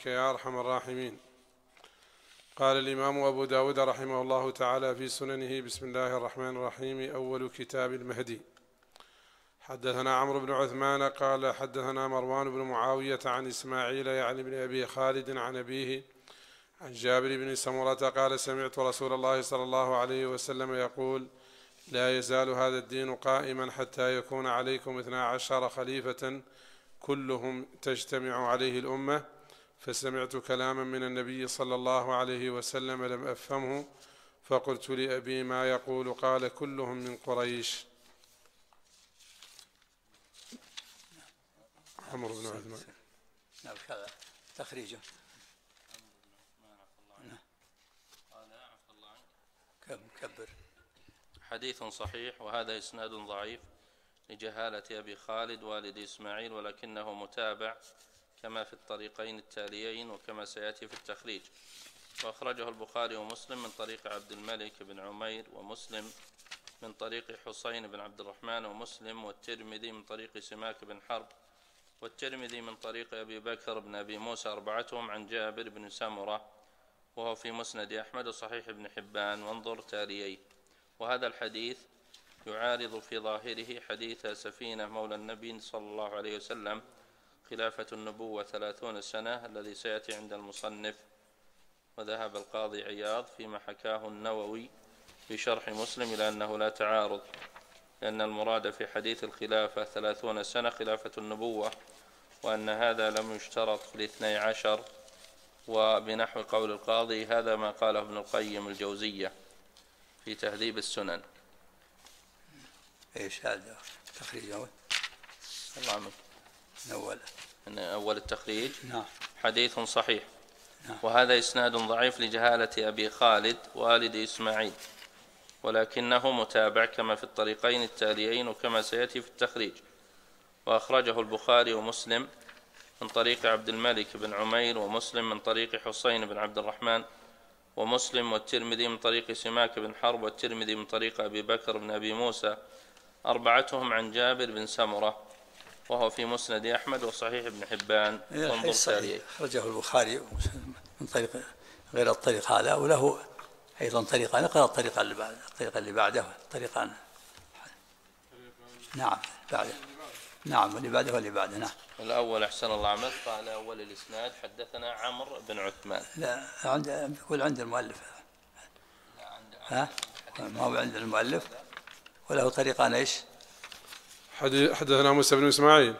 برحمتك يا أرحم الراحمين. قال الإمام أبو داود رحمه الله تعالى في سننه: بسم الله الرحمن الرحيم. أول كتاب المهدي. حدثنا عمرو بن عثمان قال حدثنا مروان بن معاوية عن إسماعيل يعني بن أبي خالد عن أبيه عن جابر بن سمرة قال: سمعت رسول الله صلى الله عليه وسلم يقول: لا يزال هذا الدين قائما حتى يكون عليكم 12 خليفة كلهم تجتمع عليه الأمة. فسمعت كلاما من النبي صلى الله عليه وسلم لم أفهمه، فقلت لأبي: ما يقول؟ قال: كلهم من قريش. عمرو بن عثمان. نعم كذا تخريجه. كبر. حديث صحيح، وهذا إسناد ضعيف لجهالة أبي خالد والد إسماعيل، ولكنه متابع كما في الطريقين التاليين وكما سيأتي في التخريج. وأخرجه البخاري ومسلم من طريق عبد الملك بن عمير، ومسلم من طريق حسين بن عبد الرحمن، ومسلم والترمذي من طريق سماك بن حرب، والترمذي من طريق أبي بكر بن أبي موسى، أربعتهم عن جابر بن سمرة، وهو في مسند أحمد وصحيح ابن حبان، وانظر تالييه. وهذا الحديث يعارض في ظاهره حديث سفينة مولى النبي صلى الله عليه وسلم خلافة النبوة 30 سنة الذي سيأتي عند المصنف. وذهب القاضي عياض فيما حكاه النووي في شرح مسلم إلى أنه لا تعارض، لأن المراد في حديث الخلافة 30 سنة خلافة النبوة، وأن هذا لم يشترط في 12. وبنحو قول القاضي هذا ما قاله ابن القيم الجوزية في تهذيب السنن. ايش هذا تخريج اول؟ الله عنك. من أول التخريج. نعم. حديث صحيح. نعم. وهذا إسناد ضعيف لجهالة أبي خالد والد إسماعيل، ولكنه متابع كما في الطريقين التاليين وكما سيأتي في التخريج. وأخرجه البخاري ومسلم من طريق عبد الملك بن عمير، ومسلم من طريق حسين بن عبد الرحمن، ومسلم والترمذي من طريق سماك بن حرب، والترمذي من طريق أبي بكر بن أبي موسى، أربعتهم عن جابر بن سمرة، وهو في مسند أحمد وصحيح ابن حبان. انظر تاليه. أخرجه البخاري من طريق غير الطريق هذا، وله أيضا طريقان. اقرأ الطريقة اللي بعده طريقان. نعم بعده. نعم واللي بعده واللي بعده. نعم. الأول أحسن الله عملك. قال أول الإسناد حدثنا عمرو بن عثمان. لا يقول عند المؤلف. ها ما هو عند المؤلف، وله طريقان. ايش؟ حدثنا موسى بن إسماعيل.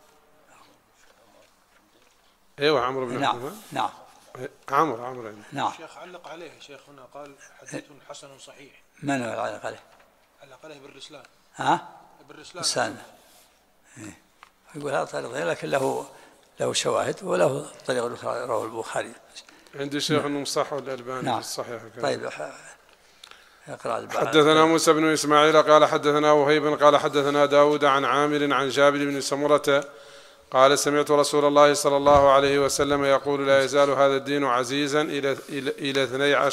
ايوه عمرو بن عثمان. نعم. عمرو. نعم. شيخ علق عليه شيخ هنا قال حديث حسن صحيح. من هو علق عليه؟ علق عليه بالرسلان. بالرسلان. يقول هذا طريق، لكن له شواهد وله طريق أخرى رواه البخاري. عندي شيخ انه مصحح الألباني في الصحيح. طيب اقرأ. حدثنا موسى بن إسماعيل قال حدثنا وهيب قال حدثنا داود عن عامر عن جابر بن سمرة قال: سمعت رسول الله صلى الله عليه وسلم يقول: لا يزال هذا الدين عزيزا إلى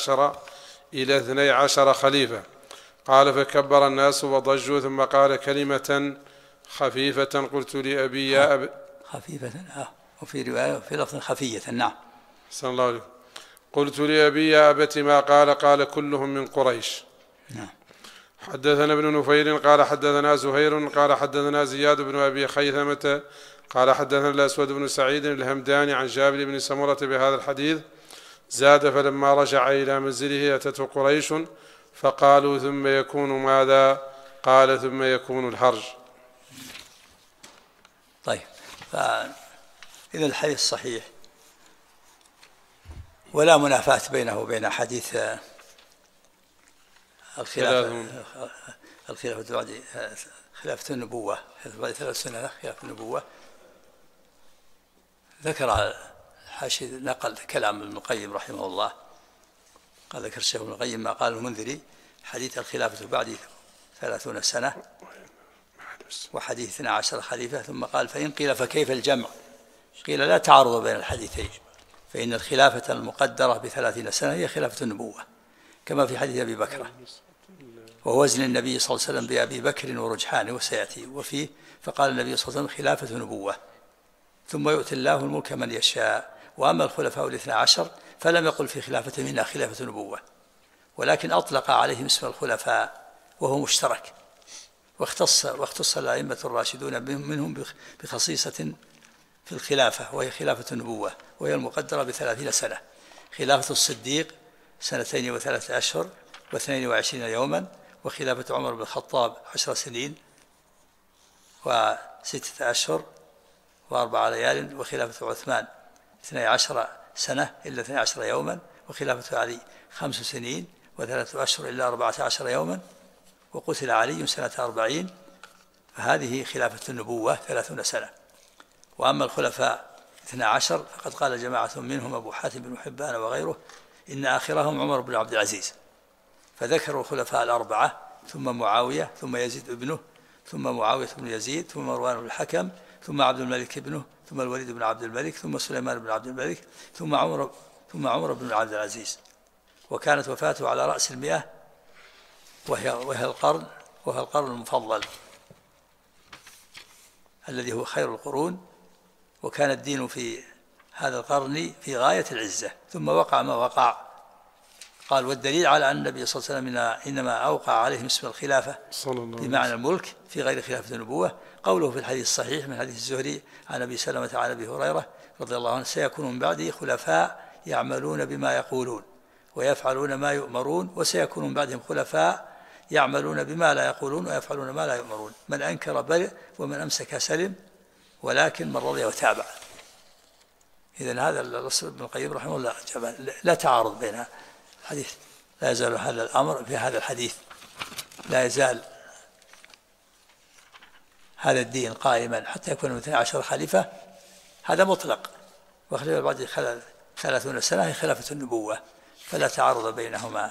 12 خليفة. قال: فكبر الناس وضجوا، ثم قال كلمة خفيفة. قلت لأبي يا خفيفة وفي رواية في لفظ خفية. نعم. صلى الله عليه. قلت لأبي يا أبت ما قال؟ قال: كلهم من قريش. نعم. حدثنا ابن نفيل قال حدثنا زهير قال حدثنا زياد بن أبي خيثمة قال حدثنا الأسود بن سعيد الهمداني عن جابر بن سمرة بهذا الحديث. زاد: فلما رجع إلى منزله أتته قريش فقالوا: ثم يكون ماذا؟ قال: ثم يكون الحرج. طيب، إذا الحديث صحيح ولا منافاة بينه وبين حديث الخلافة بعد خلافة النبوة، بعد 3 سنين خلافة النبوة. ذكر حاشي نقل كلام ابن القيم رحمه الله. قال ذكر الشيخ ابن القيم ما قال المنذري: حديث الخلافة بعد 30 سنة وحديث 12 خليفة. ثم قال: فإن قيل فكيف الجمع؟ قيل: لا تعارض بين الحديثين، فإن الخلافة المقدرة ب30 سنة هي خلافة النبوة، كما في حديث أبي بكر ووزن النبي صلى الله عليه وسلم بأبي بكر ورجحانه وسيأتي. وفيه فقال النبي صلى الله عليه وسلم: خلافة نبوة، ثم يؤتي الله الملك من يشاء وأما الخلفاء الاثنى عشر فلم يقل في خلافة منها خلافة نبوة، ولكن أطلق عليهم اسم الخلفاء وهو مشترك، واختص الأئمة الراشدون منهم بخصيصة في الخلافة وهي خلافة النبوة، وهي المقدرة ب30 سنة. خلافة الصديق 2 و3 أشهر و22 يوما، وخلافة عمر بن الخطاب 10 سنين و6 أشهر و4 ليال، وخلافة عثمان 12 سنة إلا 12 يوما، وخلافة علي 5 سنين و3 أشهر إلا 14 يوما، وقتل علي سنة 40، فهذه خلافة النبوة 30 سنة. وأما الخلفاء 12 فقد قال جماعة منهم أبو حاتم بن حبان وغيره إن آخرهم عمر بن عبد العزيز، فذكروا الخلفاء الأربعة ثم معاوية ثم يزيد ابنه ثم معاوية بن يزيد ثم مروان بن الحكم ثم عبد الملك ابنه ثم الوليد بن عبد الملك ثم سليمان بن عبد الملك ثم عمر بن عبد العزيز، وكانت وفاته على رأس 100، وهي القرن المفضل الذي هو خير القرون، وكان الدين في هذا القرن في غاية العزة، ثم وقع ما وقع. قال والدليل على أن النبي صلى الله عليه وسلم إنما أوقع عليهم اسم الخلافة بمعنى الملك في غير خلافة النبوة قوله في الحديث الصحيح من حديث الزهري عن أبي سلمة عن أبي هريرة رضي الله عنه سيكون من بعده خلفاء يعملون بما يقولون ويفعلون ما يؤمرون، وسيكون من بعدهم خلفاء يعملون بما لا يقولون ويفعلون ما لا يؤمرون، من أنكر برئ ومن أمسك سلم، ولكن من رضي وتابع. إذن هذا الرسول ابن القيم رحمه الله لا تعارض بين الحديث، لا يزال هذا الأمر في هذا الحديث، لا يزال هذا الدين قائما حتى يكون 12 خليفة، هذا مطلق، وخليفة بعد 30 سنة هي خلافة النبوة، فلا تعارض بينهما.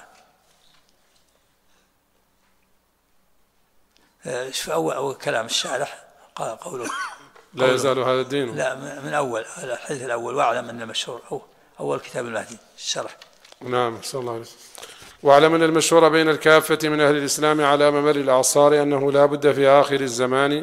أول كلام الشارح قوله لا يزال هذا الدين، لا من أول الحديث الأول واعلم أن المشهور أول كتاب المهدي الشرح. نعم صلى الله عليه وسلم. واعلم أن المشهور بين الكافة من أهل الإسلام على ممر الأعصار أنه لا بد في آخر الزمان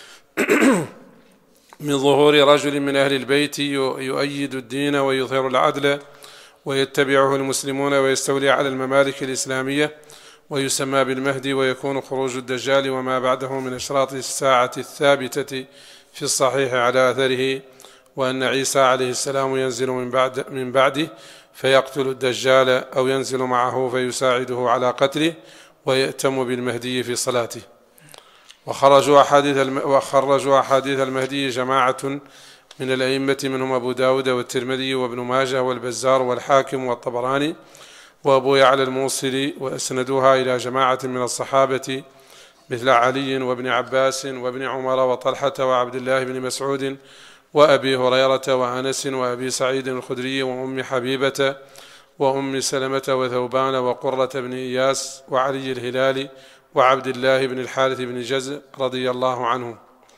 من ظهور رجل من أهل البيت يؤيد الدين ويظهر العدل ويتبعه المسلمون ويستولي على الممالك الإسلامية، ويسمى بالمهدي، ويكون خروج الدجال وما بعده من أشراط الساعة الثابتة في الصحيح على أثره، وأن عيسى عليه السلام ينزل من بعده فيقتل الدجال أو ينزل معه فيساعده على قتله ويأتم بالمهدي في صلاته. وخرجوا أحاديث المهدي جماعة من الأئمة منهم أبو داود والترمذي وابن ماجه والبزار والحاكم والطبراني وأبو يعلى الموصلي، وأسندوها إلى جماعة من الصحابة مثل علي وابن عباس وابن عمر وطلحة وعبد الله بن مسعود وأبي هريرة وأنس وأبي سعيد الخدري وأم حبيبة وأم سلمة وثوبان وقرة بن إياس وعلي الهلالي وعبد الله بن الحارث بن جزء رضي الله عنهم.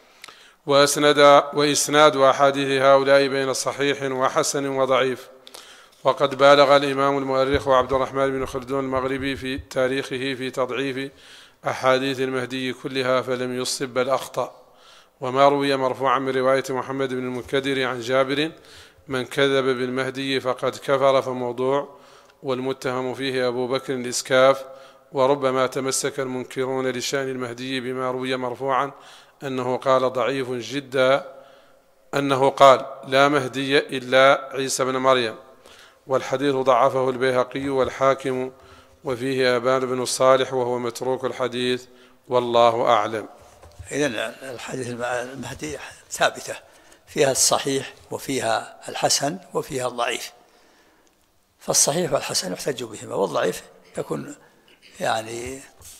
وإسناد أحاديث هؤلاء بين صحيح وحسن وضعيف. وقد بالغ الإمام المؤرخ عبد الرحمن بن خلدون المغربي في تاريخه في تضعيف أحاديث المهدي كلها فلم يصب بل أخطأ. وما روي مرفوعا من رواية محمد بن المنكدر عن جابر من كذب بالمهدي فقد كفر فموضوع، والمتهم فيه أبو بكر الإسكاف. وربما تمسك المنكرون لشأن المهدي بما روي مرفوعا أنه قال ضعيف جدا، أنه قال لا مهدي إلا عيسى بن مريم، والحديث ضعفه البيهقي والحاكم، وفيه أبان بن الصالح وهو متروك الحديث والله أعلم. إذن الحديث المهدي ثابتة، فيها الصحيح وفيها الحسن وفيها الضعيف، فالصحيح والحسن يحتج بهما، والضعيف يكون يعني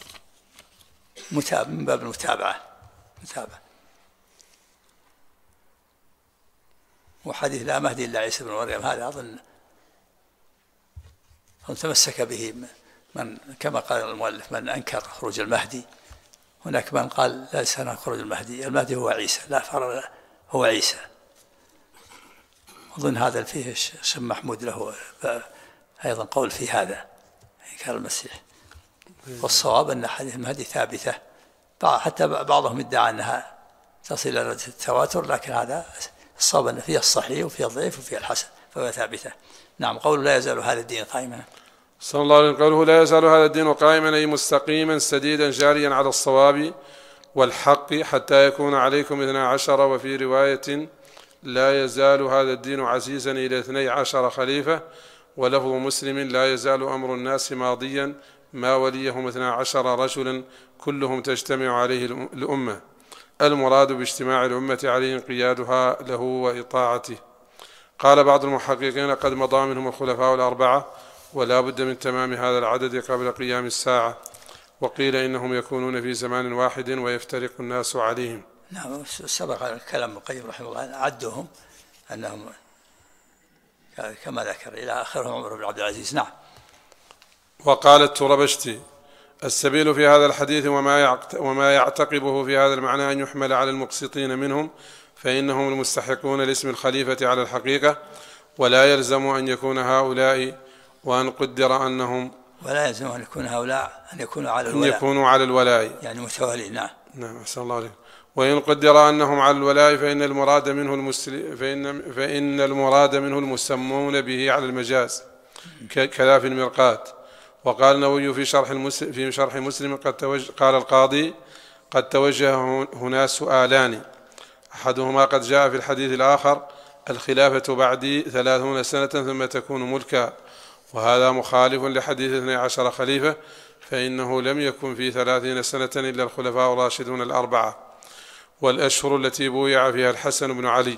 من باب المتابعة. وحديث لا مهدي إلا عيسى بن مريم هذا أظن تمسك به من كما قال المؤلف من أنكر خروج المهدي. هناك من قال لا سنخرج المهدي هو عيسى، لا فرق، هو عيسى. أظن هذا فيه الشيخ محمود له أيضا قول في هذا كان المسيح. والصواب أن حديث المهدي ثابتة، حتى بعضهم ادعى أنها تصل إلى درجة التواتر، لكن هذا الصواب أن فيها الصحيح وفيها الضعيف وفيها الحسن، فهو ثابتة. نعم. قول لا يزال هذا الدين قائما. صلى الله عليه وسلم قوله لا يزال هذا الدين قائما أي مستقيما سديدا جاريا على الصواب والحق حتى يكون عليكم 12. وفي رواية لا يزال هذا الدين عزيزا إلى 12 خليفة. ولفظ مسلم لا يزال أمر الناس ماضيا ما وليهم 12 رجلا كلهم تجتمع عليه الأمة. المراد باجتماع الأمة عليه انقيادها له وإطاعته. قال بعض المحققين قد مضى منهم الخلفاء الأربعة ولا بد من تمام هذا العدد قبل قيام الساعة. وقيل إنهم يكونون في زمان واحد ويفترق الناس عليهم. نعم. سبق كلام ابن القيم رحمه الله عدهم أنهم كما ذكر إلى آخرهم عمر بن عبد العزيز. نعم. وقال التربشتي السبيل في هذا الحديث وما يعتقبه في هذا المعنى أن يحمل على المقسطين منهم فإنهم المستحقون لاسم الخليفة على الحقيقة ولا يلزم أن يكون هؤلاء وأن قدر أنهم ولا يلزم أن يكون هؤلاء أن يكونوا على الولاء يعني متوالين. نعم. نعم. أحسن الله عليكم. وإن قدر أنهم على الولاء فإن المراد منه المسمون به على المجاز كذا في المرقات. وقال النووي في شرح مسلم قال القاضي قد توجه هنا سؤالان أحدهما قد جاء في الحديث الآخر الخلافة بعدي 30 سنة ثم تكون ملكا وهذا مخالف لحديث 12 خليفة فإنه لم يكن في 30 سنة إلا الخلفاء الراشدون الأربعة والأشهر التي بويع فيها الحسن بن علي.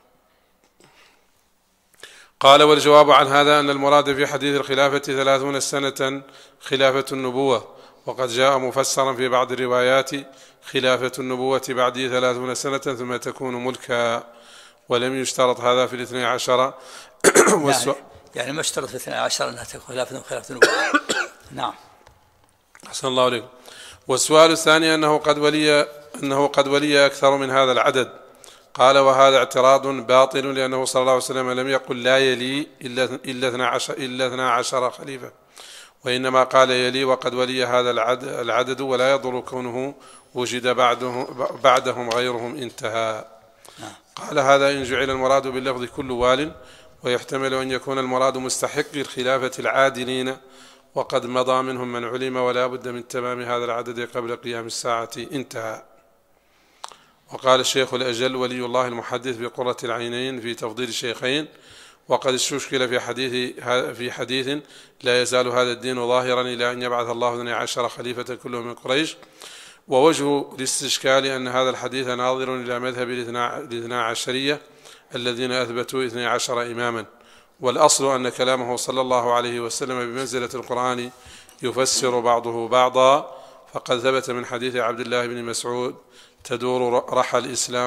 قال والجواب عن هذا أن المراد في حديث الخلافة 30 سنة خلافة النبوة وقد جاء مفسرا في بعض الروايات خلافة النبوة بعد 30 سنة ثم تكون ملكا ولم يشترط هذا في 12 يعني ما اشترط في 12 أنها تكون خلافة النبوة. نعم. أحسن الله عليكم. والسؤال الثاني أنه قد ولي أكثر من هذا العدد. قال وهذا اعتراض باطل لأنه صلى الله عليه وسلم لم يقل لا يلي إلا 12 خليفة وإنما قال يلي وقد ولي هذا العدد ولا يضر كونه وجد بعدهم غيرهم انتهى. قال هذا إن جعل المراد باللفظ كل وال ويحتمل أن يكون المراد مستحق الخلافة العادلين وقد مضى منهم من علم ولا بد من تمام هذا العدد قبل قيام الساعة انتهى. وقال الشيخ الأجل ولي الله المحدث بقرة العينين في تفضيل الشيخين وقد استشكل في حديث لا يزال هذا الدين ظاهرا إلى أن يبعث الله 12 خليفة كلهم من قريش. ووجه الاستشكال أن هذا الحديث ناظر إلى مذهب الاثنا عشرية الذين أثبتوا 12 إماما والأصل أن كلامه صلى الله عليه وسلم بمنزلة القرآن يفسر بعضه بعضا فقد ثبت من حديث عبد الله بن مسعود تدور رحى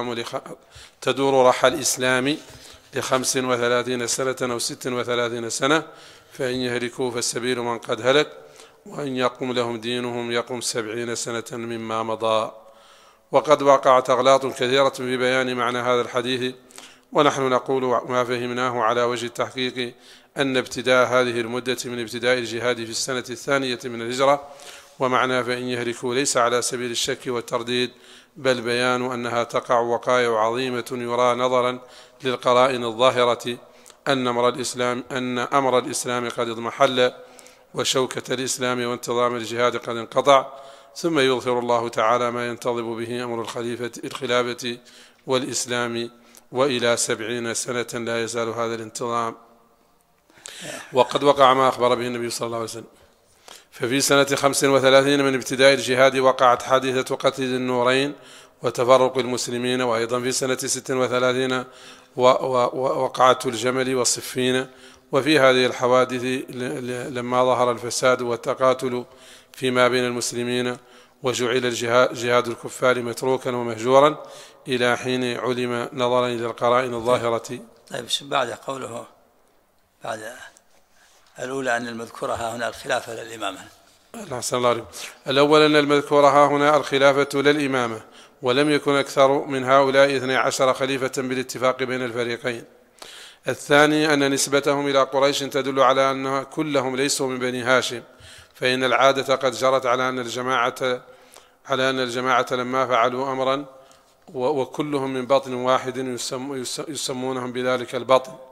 الإسلام ل35 سنة أو 36 سنة فإن يهلكوا فالسبيل من قد هلك وإن يقم لهم دينهم يقم 70 سنة مما مضى. وقد وقعت أغلاط كثيرة في بيان معنى هذا الحديث ونحن نقول ما فهمناه على وجه التحقيق أن ابتداء هذه المدة من ابتداء الجهاد في السنة الثانية من الهجرة ومعنى فإن يهلكوا ليس على سبيل الشك والترديد بل بيان أنها تقع وقائع عظيمة يرى نظرا للقرائن الظاهرة أن أمر الإسلام قد اضمحل وشوكة الإسلام وانتظام الجهاد قد انقطع ثم يغفر الله تعالى ما ينتظم به أمر الخلافة والإسلام وإلى 70 سنة لا يزال هذا الانتظام. وقد وقع ما أخبر به النبي صلى الله عليه وسلم. ففي سنة 35 من ابتداء الجهاد وقعت حادثة قتل النورين وتفرق المسلمين وأيضا في سنة 36 وقعة الجمل والصفين. وفي هذه الحوادث لما ظهر الفساد والتقاتل فيما بين المسلمين وجعل جهاد الكفار متروكا ومهجورا إلى حين علم نظرا إلى القرائن الظاهرة. طيب بعد قوله بعد الأولى أن المذكورة ها هنا الخلافة للإمامة. أحسن الله عليكم. الأول أن المذكورة ها هنا الخلافة للإمامة ولم يكن أكثر من هؤلاء 12 خليفة بالاتفاق بين الفريقين. الثاني أن نسبتهم إلى قريش تدل على أن كلهم ليسوا من بني هاشم فإن العادة قد جرت على أن الجماعة لما فعلوا أمرا وكلهم من بطن واحد يسمونهم بذلك البطن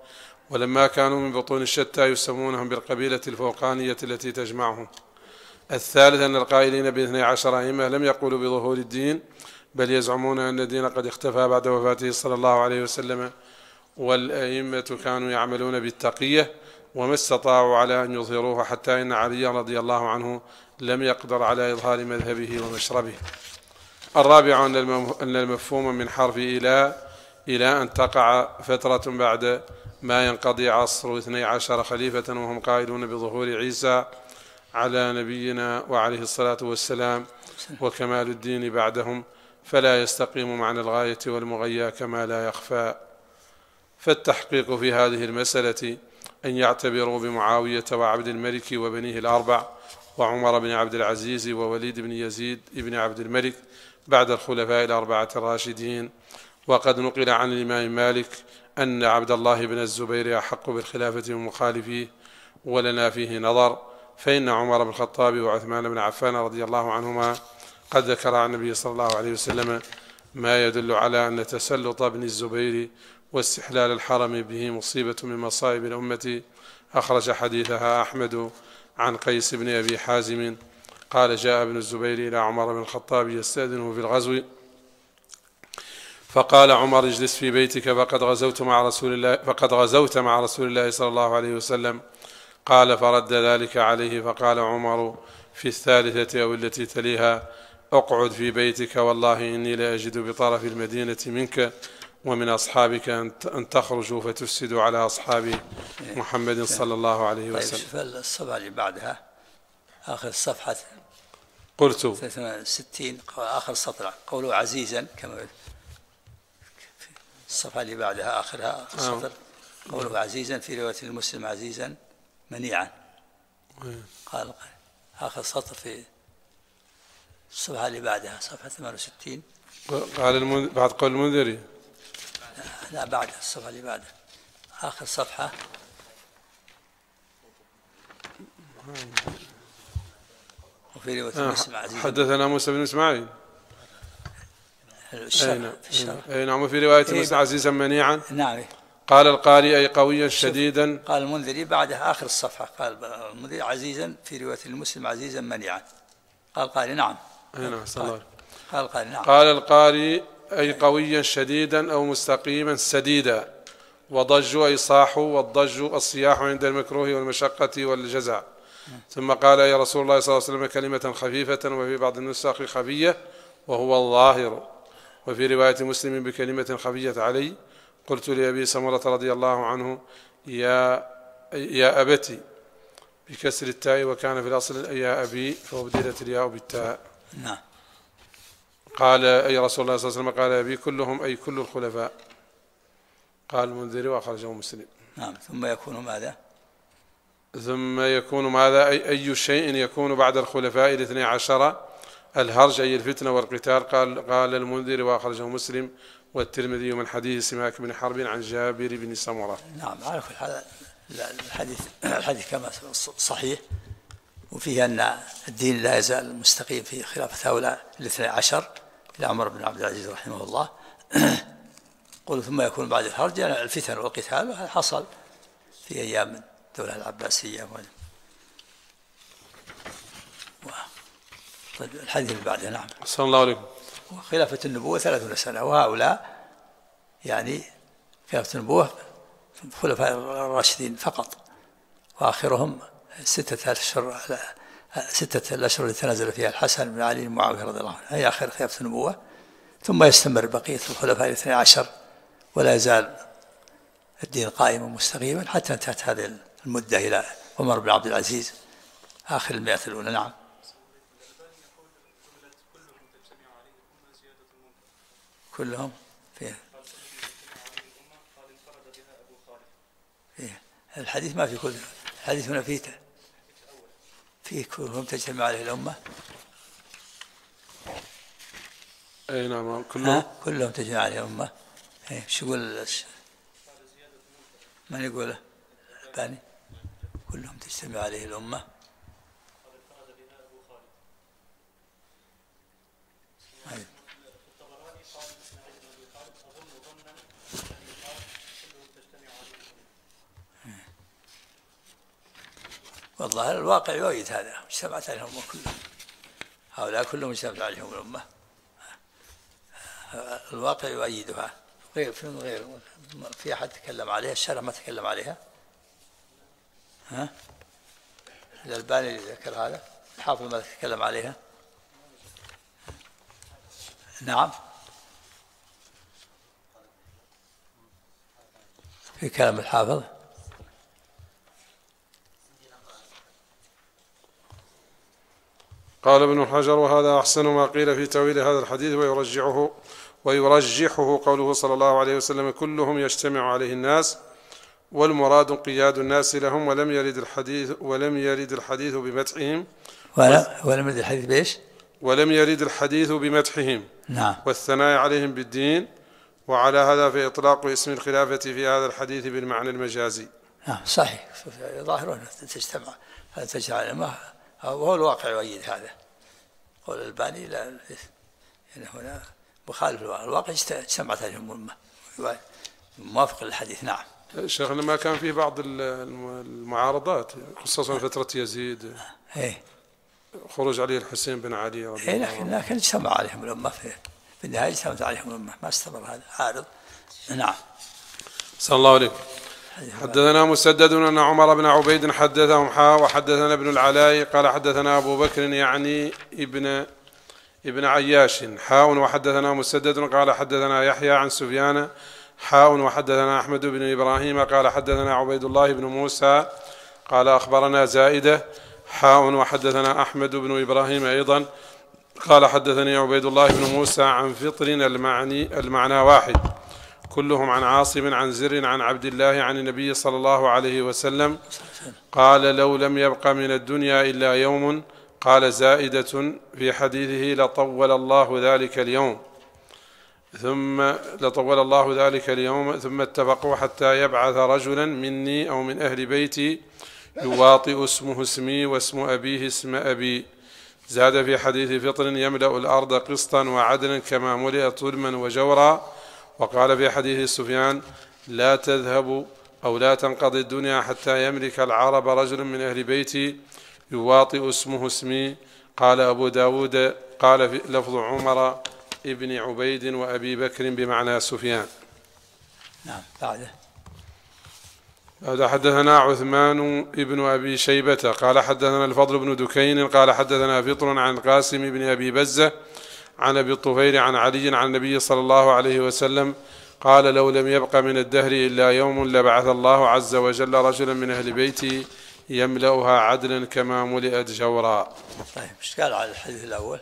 ولما كانوا من بطون الشتى يسمونهم بالقبيلة الفوقانية التي تجمعهم. الثالث أن القائلين باثني عشر أئمة لم يقولوا بظهور الدين، بل يزعمون أن الدين قد اختفى بعد وفاته صلى الله عليه وسلم، والأئمة كانوا يعملون بالتقية وما استطاعوا على أن يظهروه، حتى إن علي رضي الله عنه لم يقدر على إظهار مذهبه ومشربه. الرابع أن المفهوم من حرف إلى أن تقع فترة بعد ما ينقضي عصر 12 خليفة وهم قائلون بظهور عيسى على نبينا وعليه الصلاة والسلام وكمال الدين بعدهم، فلا يستقيم معنى الغاية والمغيى كما لا يخفى. فالتحقيق في هذه المسألة أن يعتبروا بمعاوية وعبد الملك وبنيه الأربع وعمر بن عبد العزيز ووليد بن يزيد بن عبد الملك بعد الخلفاء الأربعة الراشدين. وقد نقل عن الإمام مالك أن عبد الله بن الزبير أحق بالخلافة من مخالفيه، ولنا فيه نظر، فإن عمر بن الخطاب وعثمان بن عفان رضي الله عنهما قد ذكر عن النبي صلى الله عليه وسلم ما يدل على أن تسلط ابن الزبير واستحلال الحرم به مصيبة من مصائب الأمة. أخرج حديثها أحمد عن قيس بن أبي حازم قال: جاء ابن الزبير إلى عمر بن الخطاب يستأذنه في الغزو، فقال عمر: اجلس في بيتك فقد غزوت مع رسول الله صلى الله عليه وسلم. قال: فرد ذلك عليه، فقال عمر في الثالثة أو التي تليها: اقعد في بيتك، والله إني لأجد بطرف المدينة منك ومن أصحابك أن تخرجوا فتفسدوا على أصحاب محمد صلى الله عليه وسلم. طيب، الصفحة اللي بعدها آخر صفحة قلت 60 آخر سطر قوله عزيزا، كما الصفحة اللي بعدها آخرها سطر قوله عزيزا في رواية المسلم عزيزا منيعا. قال آخر سطر في الصفحة اللي بعدها صفحة 68 قال بعد قول المنذري، لا بعد الصفحة اللي بعدها آخر صفحة وفي رواية المسلم عزيزا. حدثنا موسى بن إسماعيل أي نعم، وفي رواية مسلم عزيزا منيعا. نعم. قال القاري: أي قويا شديدا. قال المنذري بعدها آخر الصفحة قال المنذري عزيزا في رواية المسلم عزيزا منيعا. قال القاري: نعم. قال القاري: نعم. قال القاري: أي قويا شديدا أو مستقيما سديدا. وضجوا أي صاحوا، والضج الصياح عند المكروه والمشقة والجزع. ثم قال: يا رسول الله صلى الله عليه وسلم كلمة خفيفة، وفي بعض النسخ خفية وهو الظاهر، وفي رواية مسلم بكلمة خفية علي. قلت لأبي سمرة رضي الله عنه: يا أبتي بكسر التاء، وكان في الأصل يا أبي، فأبدلت الياء بالتاء. نعم. قال: أي رسول الله صلى الله عليه وسلم قال أبي كلهم أي كل الخلفاء. قال المنذري وأخرجه مسلم. نعم. ثم يكون ماذا أي شيء يكون بعد الخلفاء 12 الهرج أي الفتنة والقتال. قال المنذري وأخرجه مسلم والترمذي من حديث سماك بن حرب عن جابر بن سمرة. نعم. على كل حال الحديث كما صحيح، وفيه أن الدين لا يزال مستقيم في خلافة هؤلاء 12 إلى عمر بن عبد العزيز رحمه الله. قل ثم يكون بعد الهرج الفتن والقتال، وهذا حصل في أيام الدولة العباسية. طيب الحديث اللي بعده. نعم. صلى الله عليكم. خلافة النبوة 30 سنة، وهؤلاء يعني خلافة النبوة خلفاء الراشدين فقط، وآخرهم 6 أشهر التي تنازل فيها الحسن بن علي معاوية رضي الله عنه، هي آخر خلافة النبوة. ثم يستمر بقية الخلفاء 12 ولا يزال الدين قائما مستقيما حتى انتهت هذه المدة إلى عمر بن عبد العزيز آخر 100 الأولى. نعم. كلهم فيه الحديث ما في كل الحديث هنا فيه كلهم تجتمع عليه الأمة. أي نعم كلهم تجتمع عليه الأمة. شو يقول من يقوله الباني؟ كلهم تجتمع عليه الأمة. والظاهر الواقع يؤيد هذا، اجتمعت عليهم الأمة كلهم، هؤلاء كلهم اجتمعت عليهم الأمة، الواقع يؤيدها. غير في أحد تكلم عليها؟ الشارع ما تكلم عليها؟ ها؟ الألباني ذكر هذا، الحافظ ما تكلم عليها؟ نعم، في كلام الحافظ. قال ابن حجر: وهذا أحسن ما قيل في تأويل هذا الحديث، ويرجحه قوله صلى الله عليه وسلم: كلهم يجتمع عليه الناس، والمراد قياد الناس لهم، ولم يرد الحديث بمدحهم. ولم يرد الحديث بإيش؟ ولم يرد الحديث بمدحهم، نعم، والثناء عليهم بالدين، وعلى هذا فإطلاق اسم الخلافة في هذا الحديث بالمعنى المجازي. نعم صحيح، ظاهره تجتمع، وهو الواقع يؤيد هذا. قول الألباني لا، يعني هنا مخالف الواقع، اجتمعت عليهم الأمة، موافق للحديث. نعم شيخنا، ما كان فيه بعض المعارضات، خصوصا فترة يزيد، خروج علي الحسين بن علي رضي الله عنه، لكن اجتمع عليهم الأمة في النهاية، اجتمعت عليهم الأمة، ما استمر هذا عارض. نعم. صلى الله عليه. حدثنا مسدد أن عمر بن عبيد حدثهم وحدثنا ابن العلاء قال حدثنا أبو بكر يعني ابن عياش وحدثنا مسدد قال حدثنا يحيى عن سفيان وحدثنا أحمد بن إبراهيم قال حدثنا عبيد الله بن موسى قال أخبرنا زائدة وحدثنا أحمد بن إبراهيم أيضا قال حدثني عبيد الله بن موسى عن فطر المعنى واحد، كلهم عن عاصم عن زر عن عبد الله عن النبي صلى الله عليه وسلم قال: لو لم يبق من الدنيا إلا يوم، قال زائدة في حديثه لطول الله ذلك اليوم ثم اتفقوا حتى يبعث رجلا مني أو من أهل بيتي يواطئ اسمه اسمي واسم أبيه اسم أبي. زاد في حديث فطر: يملأ الأرض قسطا وعدلا كما ملئت ظلما وجورا. وقال في حديث سفيان: لا تذهب أو لا تنقضي الدنيا حتى يملك العرب رجل من أهل بيتي يواطئ اسمه اسمي. قال أبو داود: قال في لفظ عمر ابن عبيد وأبي بكر بمعنى سفيان. نعم. هذا حدثنا عثمان ابن أبي شيبة قال حدثنا الفضل بن دكين قال حدثنا فطر عن قاسم بن أبي بزة عن أبي الطفيل عن علي عن النبي صلى الله عليه وسلم قال: لو لم يبق من الدهر إلا يوم لبعث الله عز وجل رجلا من أهل بيتي يملأها عدلا كما ملئت جورا. طيب، ايش قال على الحديث الأول؟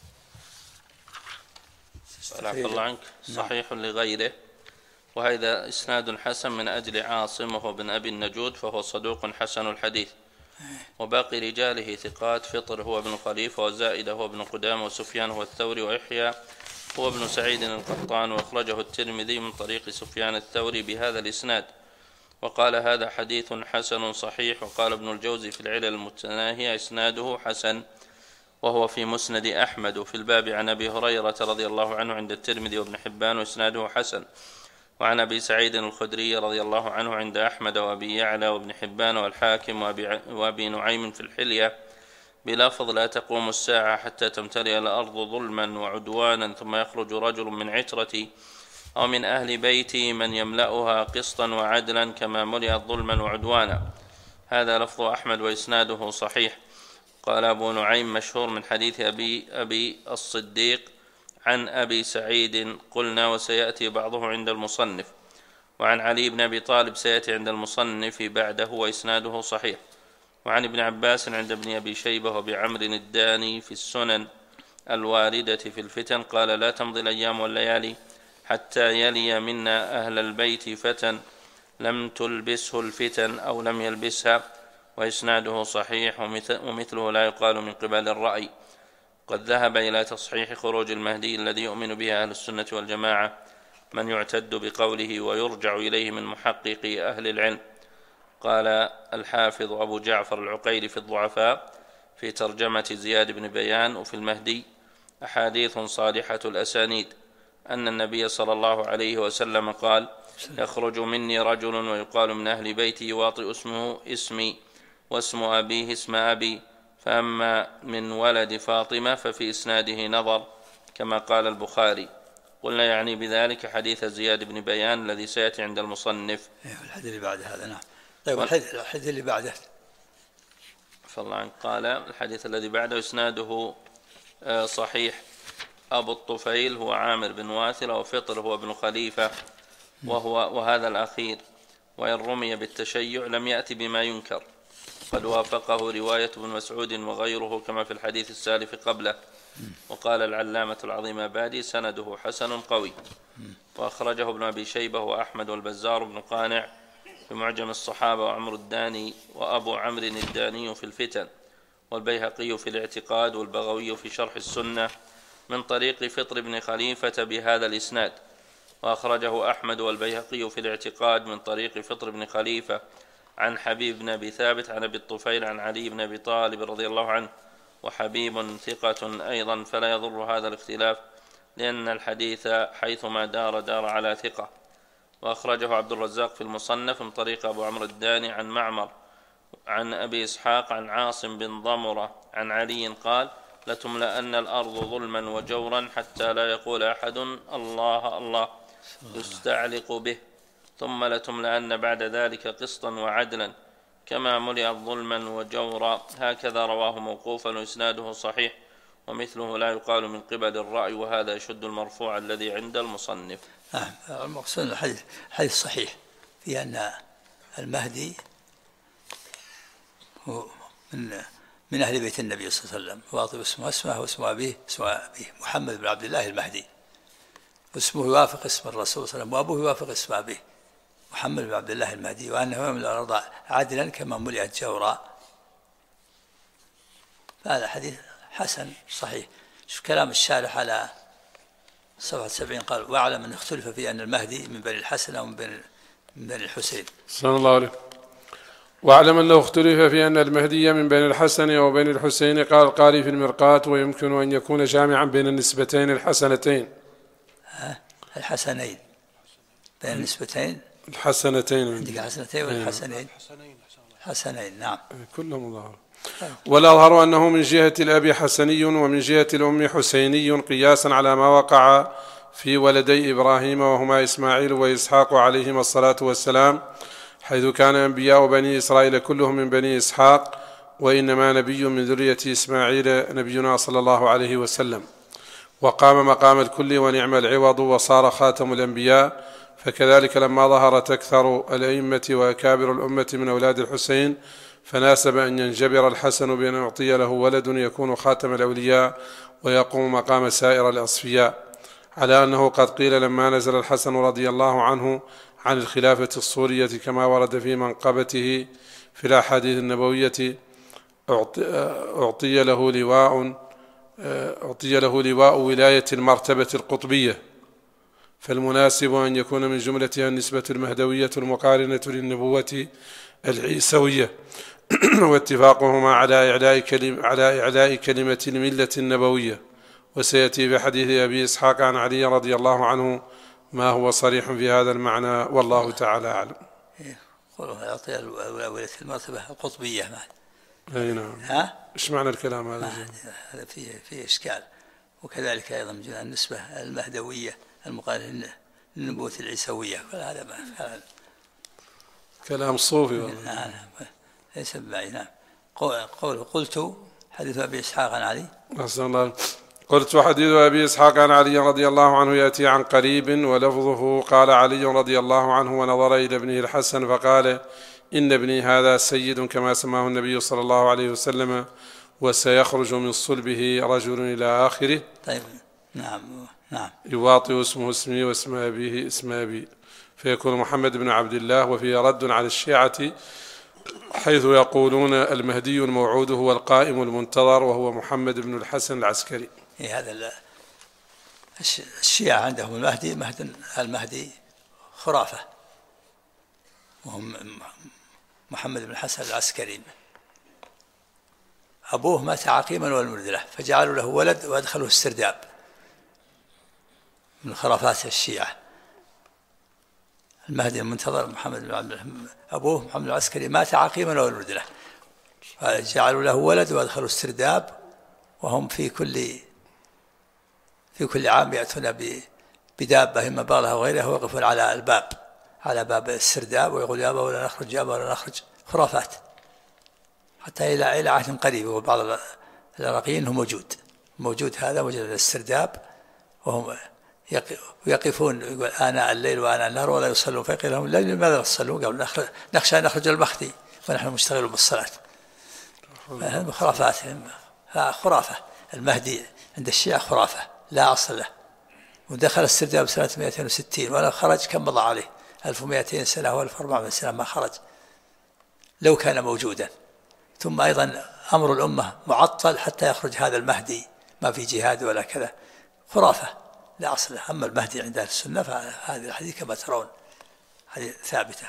عفى الله عنك. صحيح لغيره، وهذا إسناد حسن من أجل عاصم وهو بن أبي النجود، فهو صدوق حسن الحديث، وباقي رجاله ثقات. فطر هو ابن خليفة، وزائدة هو ابن قدامة، وسفيان هو الثوري، ويحيى هو ابن سعيد القطان، وأخرجه الترمذي من طريق سفيان الثوري بهذا الإسناد، وقال: هذا حديث حسن صحيح. وقال ابن الجوزي في العلل المتناهية: إسناده حسن، وهو في مسند أحمد، وفي الباب عن أبي هريرة رضي الله عنه عند الترمذي وابن حبان وإسناده حسن، وعن أبي سعيد الخدري رضي الله عنه عند أحمد وأبي يعلى وابن حبان والحاكم وأبي نعيم في الحلية بلفظ: لا تقوم الساعة حتى تمتلئ الأرض ظلما وعدوانا ثم يخرج رجل من عترتي أو من أهل بيتي من يملأها قسطا وعدلا كما ملئت ظلما وعدوانا. هذا لفظ أحمد وإسناده صحيح. قال أبو نعيم: مشهور من حديث أبي الصديق عن أبي سعيد قلنا، وسيأتي بعضه عند المصنف. وعن علي بن أبي طالب سيأتي عند المصنف بعده، وإسناده صحيح. وعن ابن عباس عند ابن أبي شيبة وبعمر الداني في السنن الواردة في الفتن قال: لا تمضي الأيام والليالي حتى يلي منا أهل البيت فتى لم تلبسه الفتن أو لم يلبسها، وإسناده صحيح. ومثله لا يقال من قبل الرأي. قد ذهب إلى تصحيح خروج المهدي الذي يؤمن به أهل السنة والجماعة من يعتد بقوله ويرجع إليه من محققي أهل العلم. قال الحافظ أبو جعفر العقيلي في الضعفاء في ترجمة زياد بن بيان: وفي المهدي أحاديث صالحة الأسانيد أن النبي صلى الله عليه وسلم قال: يخرج مني رجل ويقال من أهل بيتي يواطئ اسمه اسمي واسم أبيه اسم أبي، فأما من ولد فاطمة ففي إسناده نظر كما قال البخاري. قلنا يعني بذلك حديث زياد بن بيان الذي سيأتي عند المصنف. الحديث اللي بعد هذا. نعم. طيب الحديث اللي بعده فالله عنك قال الحديث الذي بعده إسناده صحيح. أبو الطفيل هو عامر بن واثلة، وفطر هو ابن خليفة وهذا الأخير، وإن رمي بالتشيع لم يأتي بما ينكر، قد وافقه رواية ابن مسعود وغيره كما في الحديث السالف قبله. وقال العلامة العظيم أبادي سنده حسن قوي. وأخرجه ابن أبي شيبة وأحمد والبزار بن قانع في معجم الصحابة، وعمر الداني وأبو عمرو الداني في الفتن، والبيهقي في الاعتقاد، والبغوي في شرح السنة من طريق فطر بن خليفة بهذا الإسناد. وأخرجه أحمد والبيهقي في الاعتقاد من طريق فطر بن خليفة عن حبيب بن أبي ثابت عن أبي الطفيل عن علي بن أبي طالب رضي الله عنه، وحبيب ثقة أيضا، فلا يضر هذا الاختلاف لأن الحديث حيثما دار على ثقة. وأخرجه عبد الرزاق في المصنف من طريق أبو عمرو الداني عن معمر عن أبي إسحاق عن عاصم بن ضمرة عن علي قال لتملأن الأرض ظلما وجورا حتى لا يقول أحد الله الله يستعلق به، ثم لتملأن بعد ذلك قسطا وعدلا كما ملئت ظلما وجورا. هكذا رواه موقوفا وإسناده صحيح، ومثله لا يقال من قبل الرأي، وهذا يشد المرفوع الذي عند المصنف. المقصود الحديث صحيح في أن المهدي هو من أهل بيت النبي صلى الله عليه وسلم، واطب اسمه واسم أبيه محمد بن عبد الله المهدي، اسمه يوافق اسم الرسول صلى الله عليه وسلم، وأبوه يوافق اسم أبيه محمد بن عبد الله المهدي، وأنه يملأ الأرض عدلا كما ملئت جورا. فهذا حديث حسن صحيح. شوف كلام الشارح على صفحة 70 قال واعلم أن اختلف في أن المهدي من بني الحسن أو من بني الحسين. صلى الله عليه. واعلم أنه اختلف في أن المهدي من بني الحسن أو بني الحسين. قال القاري في المرقاة ويمكن أن يكون جامعا بين النسبتين الحسنتين. الحسنين بين النسبتين الحسنتين. عندك حسنتين ولا الحسنين؟ حسنين. نعم كلهم ظاهر. والأظهر أنه من جهة الأب حسني ومن جهة الأم حسيني، قياسا على ما وقع في ولدي إبراهيم وهما إسماعيل وإسحاق عليهما الصلاة والسلام، حيث كان أنبياء بني إسرائيل كلهم من بني إسحاق، وإنما نبي من ذرية إسماعيل نبينا صلى الله عليه وسلم، وقام مقام الكل ونعم العوض وصار خاتم الأنبياء. فكذلك لما ظهرت أكثر الأئمة وأكابر الأمة من أولاد الحسين، فناسب أن ينجبر الحسن بأن يعطي له ولد يكون خاتم الأولياء ويقوم مقام سائر الأصفياء، على أنه قد قيل لما نزل الحسن رضي الله عنه عن الخلافة الصورية كما ورد في منقبته في الأحاديث النبوية أعطي له لواء ولاية المرتبة القطبية، فالمناسب أن يكون من جملتها النسبة المهدوية المقارنة للنبوة العيسوية، واتفاقهما على إعلاء كلمة الملة النبوية. وسيأتي في حديث أبي إسحاق عن علي رضي الله عنه ما هو صريح في هذا المعنى، والله تعالى أعلم. قولوا يعطي ولاية المرتبة القطبية. أي نعم. إيش معنى الكلام هذا؟ هذا فيه إشكال. وكذلك أيضا النسبة المهدوية المقارنة للنبوة العيسوية، فهذا ما كلام صوفي. نعم ليس ببعيد. نعم. قلت حديث أبي إسحاق عن علي. قلت حديث أبي إسحاق عن علي رضي الله عنه يأتي عن قريب، ولفظه قال علي رضي الله عنه ونظر إلى ابنه الحسن فقال إن ابني هذا سيد كما سماه النبي صلى الله عليه وسلم، وسيخرج من صلبه رجل إلى آخره. طيب. نعم يواطئ اسمه اسمي واسم أبيه اسم أبي، فيكون محمد بن عبد الله. وفيه رد على الشيعة حيث يقولون المهدي الموعود هو القائم المنتظر وهو محمد بن الحسن العسكري. هذا الشيعة عندهم المهدي خرافة، وهم محمد بن الحسن العسكري أبوه مات عقيما والولد له، فجعلوا له ولد وأدخلوه السرداب من خرافات الشيعة. المهدي المنتظر محمد بن عبد الله، أبوه محمد العسكري مات عقيما والولد له، جعلوا له ولد وأدخلوا السرداب، وهم في كل عام يأتون بدابة إما بغلة أو غيرها، ويقفون على باب السرداب ويقول يابا ولا نخرج، يابا ولا نخرج. خرافات حتى إلى عهد قريب. وبعض العراقيين أنه موجود هذا، موجود السرداب، وهم يقفون يقول آناء الليل وآناء النهار ولا يصلون، فيقول لهم لماذا تصلون؟ قالوا نخشى أن نخرج المخدي ونحن مشتغلون بالصلاة. هذه خرافات، خرافة. المهدي عند الشيعة خرافة لا أصل له. ودخل السرداب سنة 260 ولا خرج، كم مضى عليه 1200 سنة و 1400 سنة ما خرج لو كان موجودا. ثم أيضا أمر الأمة معطل حتى يخرج هذا المهدي، ما في جهاد ولا كذا، خرافة لا أصل له. أما المهدي عند أهل السنة فهذه الحديث كما ترون هذه ثابتة.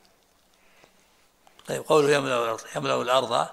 طيب قوله يملأ الأرض،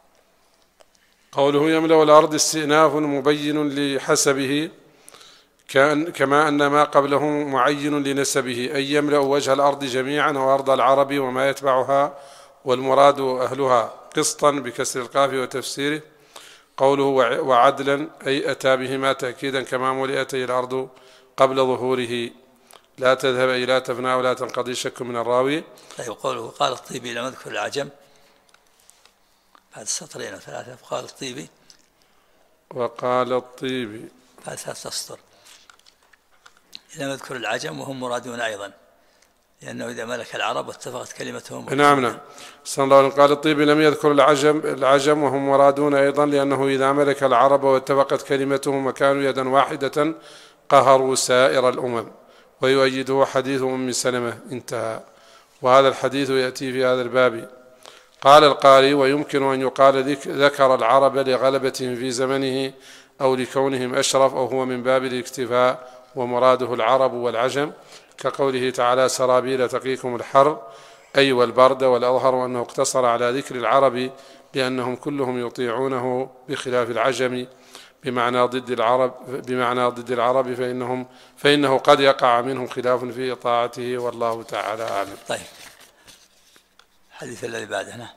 قوله يملأ الأرض استئناف مبين لحسبه، كما أن ما قبله معين لنسبه، أي يملأ وجه الأرض جميعا وأرض العرب وما يتبعها، والمراد أهلها، قسطا بكسر القاف وتفسيره. قوله وعدلا أي أتى بهما تأكيدا، كما ملئت الأرض قبل ظهوره، لا تذهب أي لا تفنى ولا تنقضي، شك من الراوي. طيب قوله قال الطيبي لم أذكر العجم، بعد السطرين ثلاثة، قال الطيبي وقال الطيبي بعد 3 أسطر لم أذكر العجم وهم مرادون أيضا، لأنه إذا ملك العرب واتفقت كلمتهم. نعم. صلى الله عليه وسلم قال الطيبي لم يذكر العجم وهم مرادون أيضا، لأنه إذا ملك العرب واتفقت كلمتهم وكانوا يدا واحدة قهروا سائر الأمم. ويؤيده حديث أم سلمة، انتهى. وهذا الحديث يأتي في هذا الباب. قال القاري ويمكن أن يقال ذكر العرب لغلبتهم في زمنه أو لكونهم أشرف، أو هو من باب الاكتفاء، ومراده العرب والعجم، كقوله تعالى سرابيل تقيكم الحر أي والبرد. والأظهر أنه اقتصر على ذكر العرب لأنهم كلهم يطيعونه، بخلاف العجم بمعنى ضد العرب فإنه قد يقع منهم خلاف في طاعته، والله تعالى أعلم. طيب الحديث الذي بعده.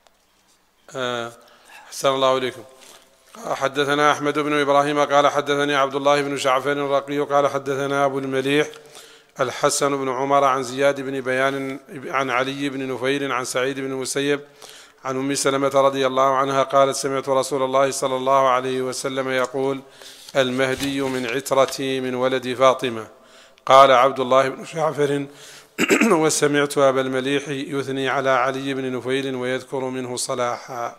أحسن الله إليكم. حدثنا أحمد بن إبراهيم قال حدثني عبد الله بن جعفر الرقي قال حدثنا أبو المليح الحسن بن عمر عن زياد بن بيان عن علي بن نفيل عن سعيد بن المسيب عن أم سلمة رضي الله عنها قالت سمعت رسول الله صلى الله عليه وسلم يقول المهدي من عترتي من ولد فاطمة. قال عبد الله بن جعفر وسمعت أبا المليح يثني على علي بن نفيل ويذكر منه صلاحا.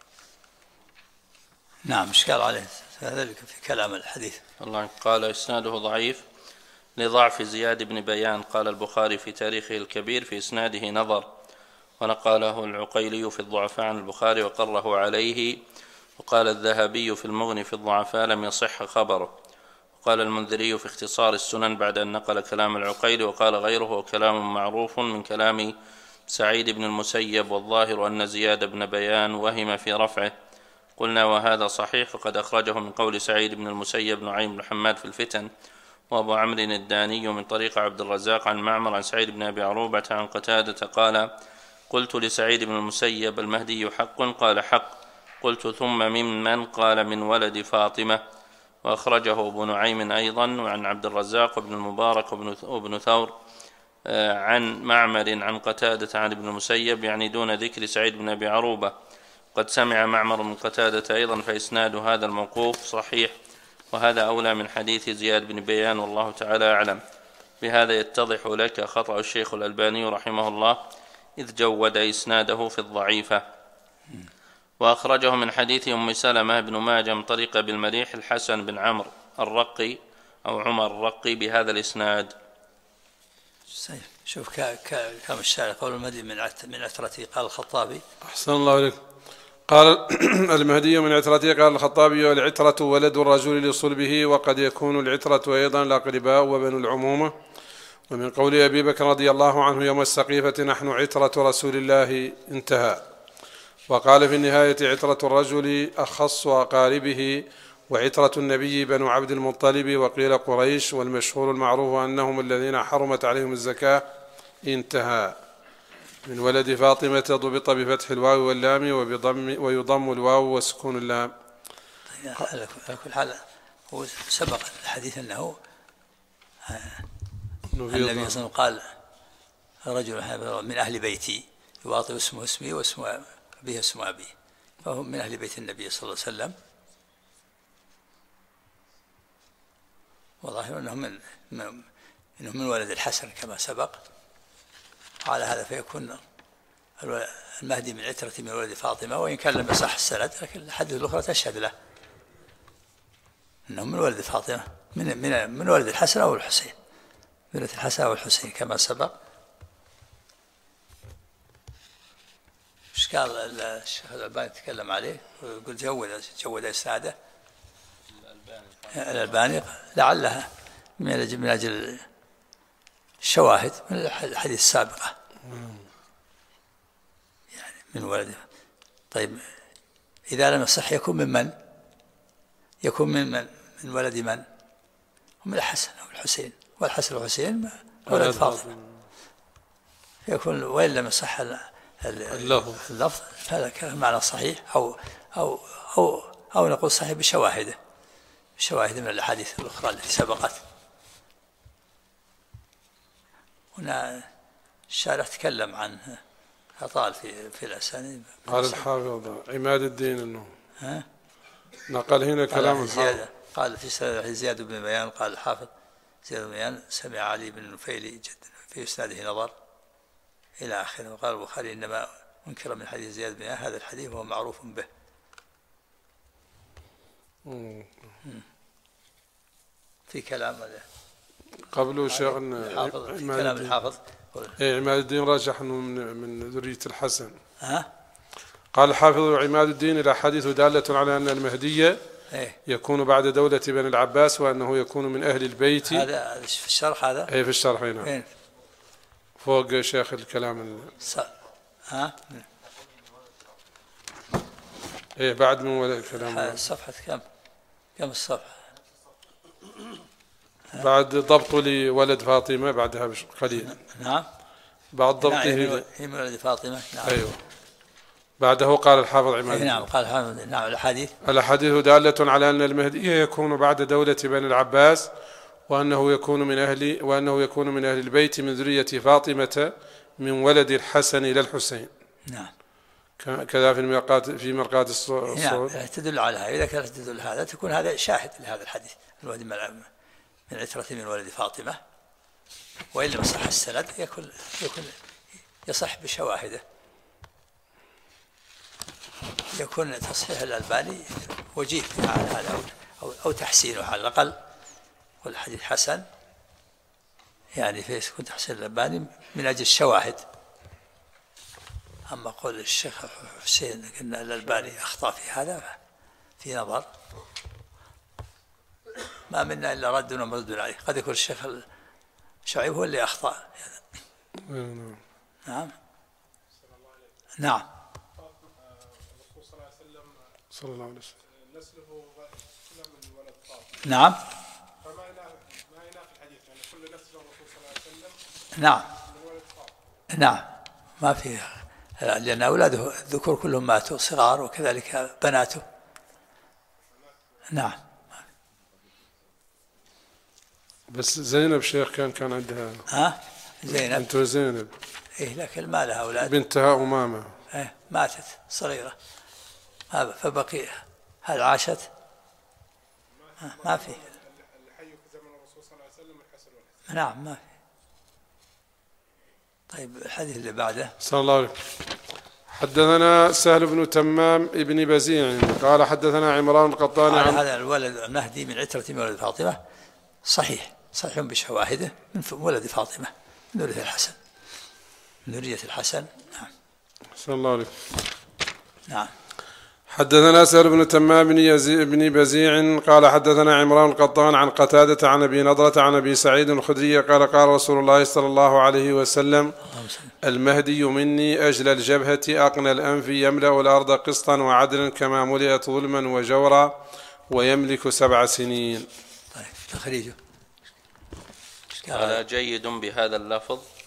نعم إشكال عليه ذلك في كلام الحديث. الله قال إسناده ضعيف لضعف زياد بن بيان. قال البخاري في تاريخه الكبير في إسناده نظر، ونقله العقيلي في الضعفاء عن البخاري وقره عليه. وقال الذهبي في المغني في الضعفاء لم يصح خبره. وقال المنذري في اختصار السنن بعد أن نقل كلام العقيلي، وقال غيره كلام معروف من كلام سعيد بن المسيب، والظاهر أن زياد بن بيان وهم في رفعه. قلنا وهذا صحيح، فقد أخرجه من قول سعيد بن المسيب نعيم بن حماد في الفتن، وأبو عمرو الداني من طريق عبد الرزاق عن معمر عن سعيد بن أبي عروبة عن قتادة قال قلت لسعيد بن المسيب المهدي حق؟ قال حق. قلت ثم ممن؟ قال من ولد فاطمة. وأخرجه أبو نعيم أيضا عن عبد الرزاق وابن المبارك وابن ثور عن معمر عن قتادة عن ابن المسيب، يعني دون ذكر سعيد بن أبي عروبة. قد سمع معمر من قتادة أيضا، فإسناد هذا الموقوف صحيح، وهذا أولى من حديث زياد بن بيان، والله تعالى أعلم. بهذا يتضح لك خطأ الشيخ الألباني رحمه الله، إذ جود إسناده في الضعيفة. وأخرجه من حديث أم سلمة بن ماجه من طريق أبي المليح الحسن بن عمرو الرقي أو عمر الرقي بهذا الإسناد. شوف كم الشارع قول المهدي من عترتي. قال الخطابي أحسن الله عليك. قال المهدي من عترته. قال الخطابي والعترة ولد الرجل لصلبه، وقد يكون العترة أيضا الأقرباء وبنو العمومة. ومن قول أبي بكر رضي الله عنه يوم السقيفة نحن عترة رسول الله، انتهى. وقال في النهاية عترة الرجل أخص أقاربه، وعترة النبي بنو عبد المطلب، وقيل قريش، والمشهور المعروف أنهم الذين حرمت عليهم الزكاة، انتهى. من ولد فاطمة ضبط بفتح الواو واللام ويضم الواو وسكون اللام. على كل حال هو سبق الحديث أنه النبي صلى الله عليه وسلم قال رجل من أهل بيتي يواطئ اسمه اسمي واسم به اسم أبي، فهم من أهل بيت النبي صلى الله عليه وسلم، وظاهر أنهم من ولد الحسن كما سبق. على هذا فيكون المهدي من عترة من ولد فاطمة، وإن كان لم يصح السند لكن الحديث الأخرى تشهد له أنهم من ولد فاطمة من ولد الحسن أو الحسين، من ولد الحسن أو الحسين كما سبق. إشكال الشيخ الألباني تكلم عليه ويقول جود إسناده الألباني لعلها من أجل الشواهد من الحديث السابقة يعني من ولده. طيب إذا لم يصح يكون من يكون من ولد من؟ هم الحسن أو الحسين، والحسن والحسين ولد فاطمة، يكون وإن لم يصح اللفظ فهذا كان معنى صحيح أو نقول صحيح بشواهده من الأحاديث الأخرى التي سبقت. هنا الشارع تكلم عنه أطال في الأسانيد. قال الحافظ عماد الدين أنه نقل هنا كلام الحافظ، قال في زياد بن بيان، قال الحافظ زياد بن بيان سمع علي بن نفيل في إسناده نظر إلى آخره. وقال البخاري إنما منكر من حديث زياد بن بيان هذا الحديث وهو معروف به. في كلام قبله شيخ كلام الحافظ عماد الدين راجح أنه من ذرية الحسن. قال الحافظ عماد الدين الأحاديث دالة على أن المهدي يكون بعد دولة بني العباس وأنه يكون من أهل البيت. هذا في الشرح، هذا في الشرح هنا فوق شيخ الكلام بعد من ولا الكلام صفحة كم الصفحة بعد ضبطه لولد فاطمة بعدها قليل. نعم بعد ضبطه هي من ولد فاطمة. نعم. أيوه بعده قال الحافظ عماد. نعم قال الحافظ. نعم الأحاديث دالة على أن المهدي يكون بعد دولة بني العباس وأنه يكون من أهل البيت من ذرية فاطمة من ولد الحسن إلى الحسين. نعم كذا في مرقات الصوت. نعم تدل على هذا. إذا كانت تدل هذا تكون هذا شاهد لهذا الحديث الولد من عترة من ولد فاطمة، وإن لم يصح السند يكون يصح بشواهده، يكون تصحيح الألباني وجيه على هذا أو تحسينه على الأقل، والحديث حسن يعني فيكون تحسين الألباني من أجل الشواهد. أما قول الشيخ حسين أن الألباني أخطأ في هذا في نظر، ما منا إلا رد ومرد عليه. قد يكون الشيخ شعيب هو اللي أخطأ. نعم نعم صلى الله عليه وسلم نسله من ولد فاطمة. نعم فما ينافي الحديث يعني كل نسل الرسول صلى الله عليه وسلم نعم من ولد فاطمة. نعم ما في، لأن أولاده الذكور كلهم ماتوا صغار وكذلك بناته. نعم بس زينب شيخ كان عندها زينب بنت زينب لكن ما لها أولاد. بنتها أمامة ماتت صغيرة فبقي. هل عاشت؟ ما في. اللي حي في زمن الرسول صلى الله عليه وسلم الحسن والحسين. نعم ما في. طيب الحديث اللي بعده. صلى الله عليه وسلم. حدثنا سهل بن تمام ابن بزيع قال حدثنا عمران القطاني عن هذا الولد المهدي من عترة من ولد فاطمة صحيح بشواهده من ولد فاطمة من ذرية الحسن، من ذرية الحسن. نعم صلى الله عليه. نعم حدثنا سهل بن تمام بن بزيع قال حدثنا عمران القطان عن قتادة عن أبي نضرة عن أبي سعيد الخدري قال قال رسول الله صلى الله عليه وسلم المهدي مني أجل الجبهة أقنى الأنف يملأ الأرض قسطا وعدلا كما ملئت ظلما وجورا ويملك 7 سنين. طيب تخريجه قال جيد بهذا اللفظ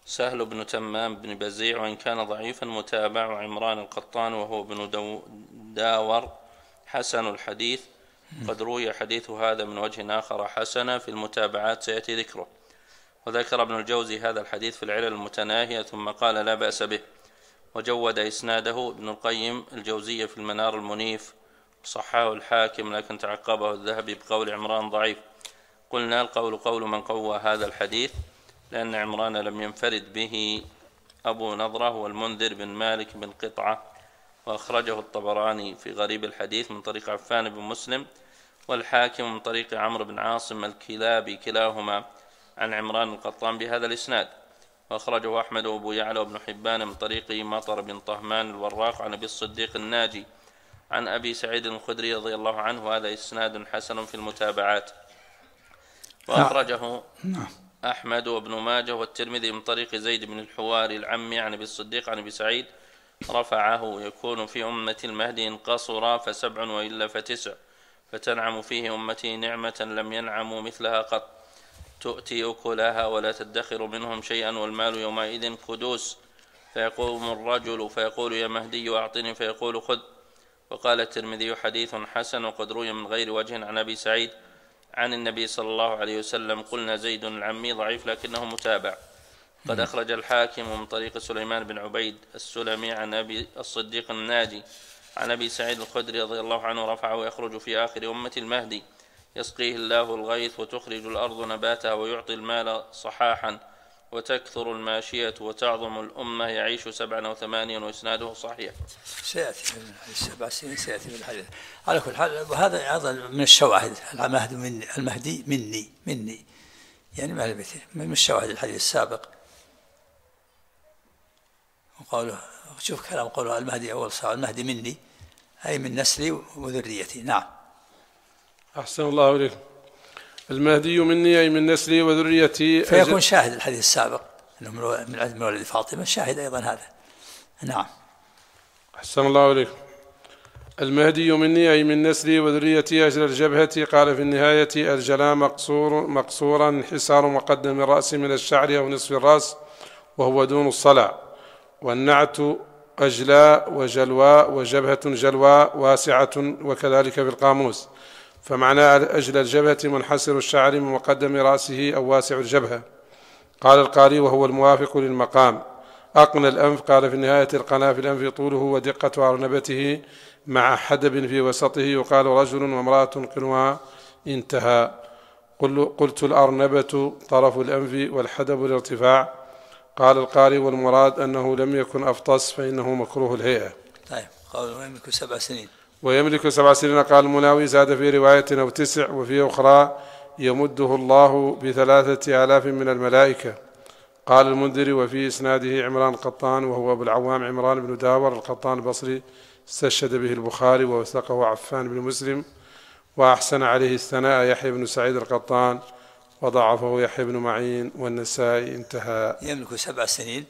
سهل بن تمام بن بزيع وإن كان ضعيفا متابع، وعمران القطان وهو بن داور حسن الحديث، قد روي حديث هذا من وجه آخر حسن في المتابعات سيأتي ذكره. وذكر ابن الجوزي هذا الحديث في العلل المتناهية ثم قال لا بأس به، وجود إسناده ابن القيم الجوزية في المنار المنيف، صححه الحاكم لكن تعقبه الذهبي بقول عمران ضعيف. قلنا القول قول من قوى هذا الحديث، لأن عمران لم ينفرد به أبو نضرة والمنذر بن مالك بن قطعة، وأخرجه الطبراني في غريب الحديث من طريق عفان بن مسلم، والحاكم من طريق عمرو بن عاصم الكلابي كلاهما عن عمران القطان بهذا الإسناد، وأخرجه أحمد وأبو يعلى وابن حبان من طريق مطر بن طهمان الوراق عن أبي الصديق الناجي عن أبي سعيد الخدري رضي الله عنه، وهذا إسناد حسن في المتابعات. وأخرجه أحمد وابن ماجه والترمذي من طريق زيد بن الحواري العمي عن أبي الصديق عن أبي سعيد رفعه: يكون في أمة المهدي إن قصر ف7 وإلا ف9، فتنعم فيه أمتي نعمة لم ينعموا مثلها قط، تؤتي أكلها ولا تدخر منهم شيئا، والمال يومئذ كدوس، فيقوم الرجل فيقول يا مهدي أعطني فيقول خذ. وقال الترمذي حديث حسن، وقد روي من غير وجه عن أبي سعيد عن النبي صلى الله عليه وسلم. قلنا زيد العمي ضعيف لكنه متابع. قد أخرج الحاكم من طريق سليمان بن عبيد السلمي عن أبي الصديق الناجي عن أبي سعيد الخدري رضي الله عنه رفعه: يخرج في آخر أمة المهدي يسقيه الله الغيث وتخرج الأرض نباتها ويعطي المال صحاحا وتكثر الماشية وتعظم الأمة يعيش 7 أو 8، وإسناده صحيح. سيأتي من 7 سنين سيأتي من الحديث. على كل حال وهذا أيضا من الشواهد، المهدي مني يعني من الشواهد الحديث السابق. وقوله شوف كلام قوله المهدي أول صاع، المهدي مني أي من نسلي وذريتي. نعم. أحسن الله إليكم. المهدي مني أي من نسلي وذريتي، فيكون شاهد الحديث السابق أنه من ولد فاطمة، شاهد أيضا هذا. نعم. أحسن الله إليكم. المهدي مني أي من نسلي وذريتي أجل الجبهة. قال في النهاية: الجلاء مقصورا انحسار مقدم الرأس من الشعر أو نصف الرأس وهو دون الصلع. والنعت أجلاء وجلواء وجبهة جلواء واسعة، وكذلك في القاموس. فمعنى أجل الجبهة منحسر الشعر من مقدم رأسه أو واسع الجبهة. قال القاري: وهو الموافق للمقام. أقنى الأنف. قال في النهاية: القنا في الأنف طوله ودقة أرنبته مع حدب في وسطه، يقال رجل وامرأة قنوى. انتهى. قلت الأرنبة طرف الأنف والحدب الارتفاع. قال القاري: والمراد أنه لم يكن أفطس فإنه مكروه الهيئة. طيب. قال ويملك 7 سنين. ويملك 7 سنين. قال المناوي: زاد في رواية أو 9، وفي أخرى يمده الله ب3,000 من الملائكة. قال المنذري: وفي إسناده عمران القطان وهو أبو العوام عمران بن داور القطان البصري، استشهد به البخاري ووثقه عفان بن مسلم، وأحسن عليه الثناء يحيى بن سعيد القطان، وضعفه يحيى بن معين والنسائي. انتهى. يملك 7 سنين،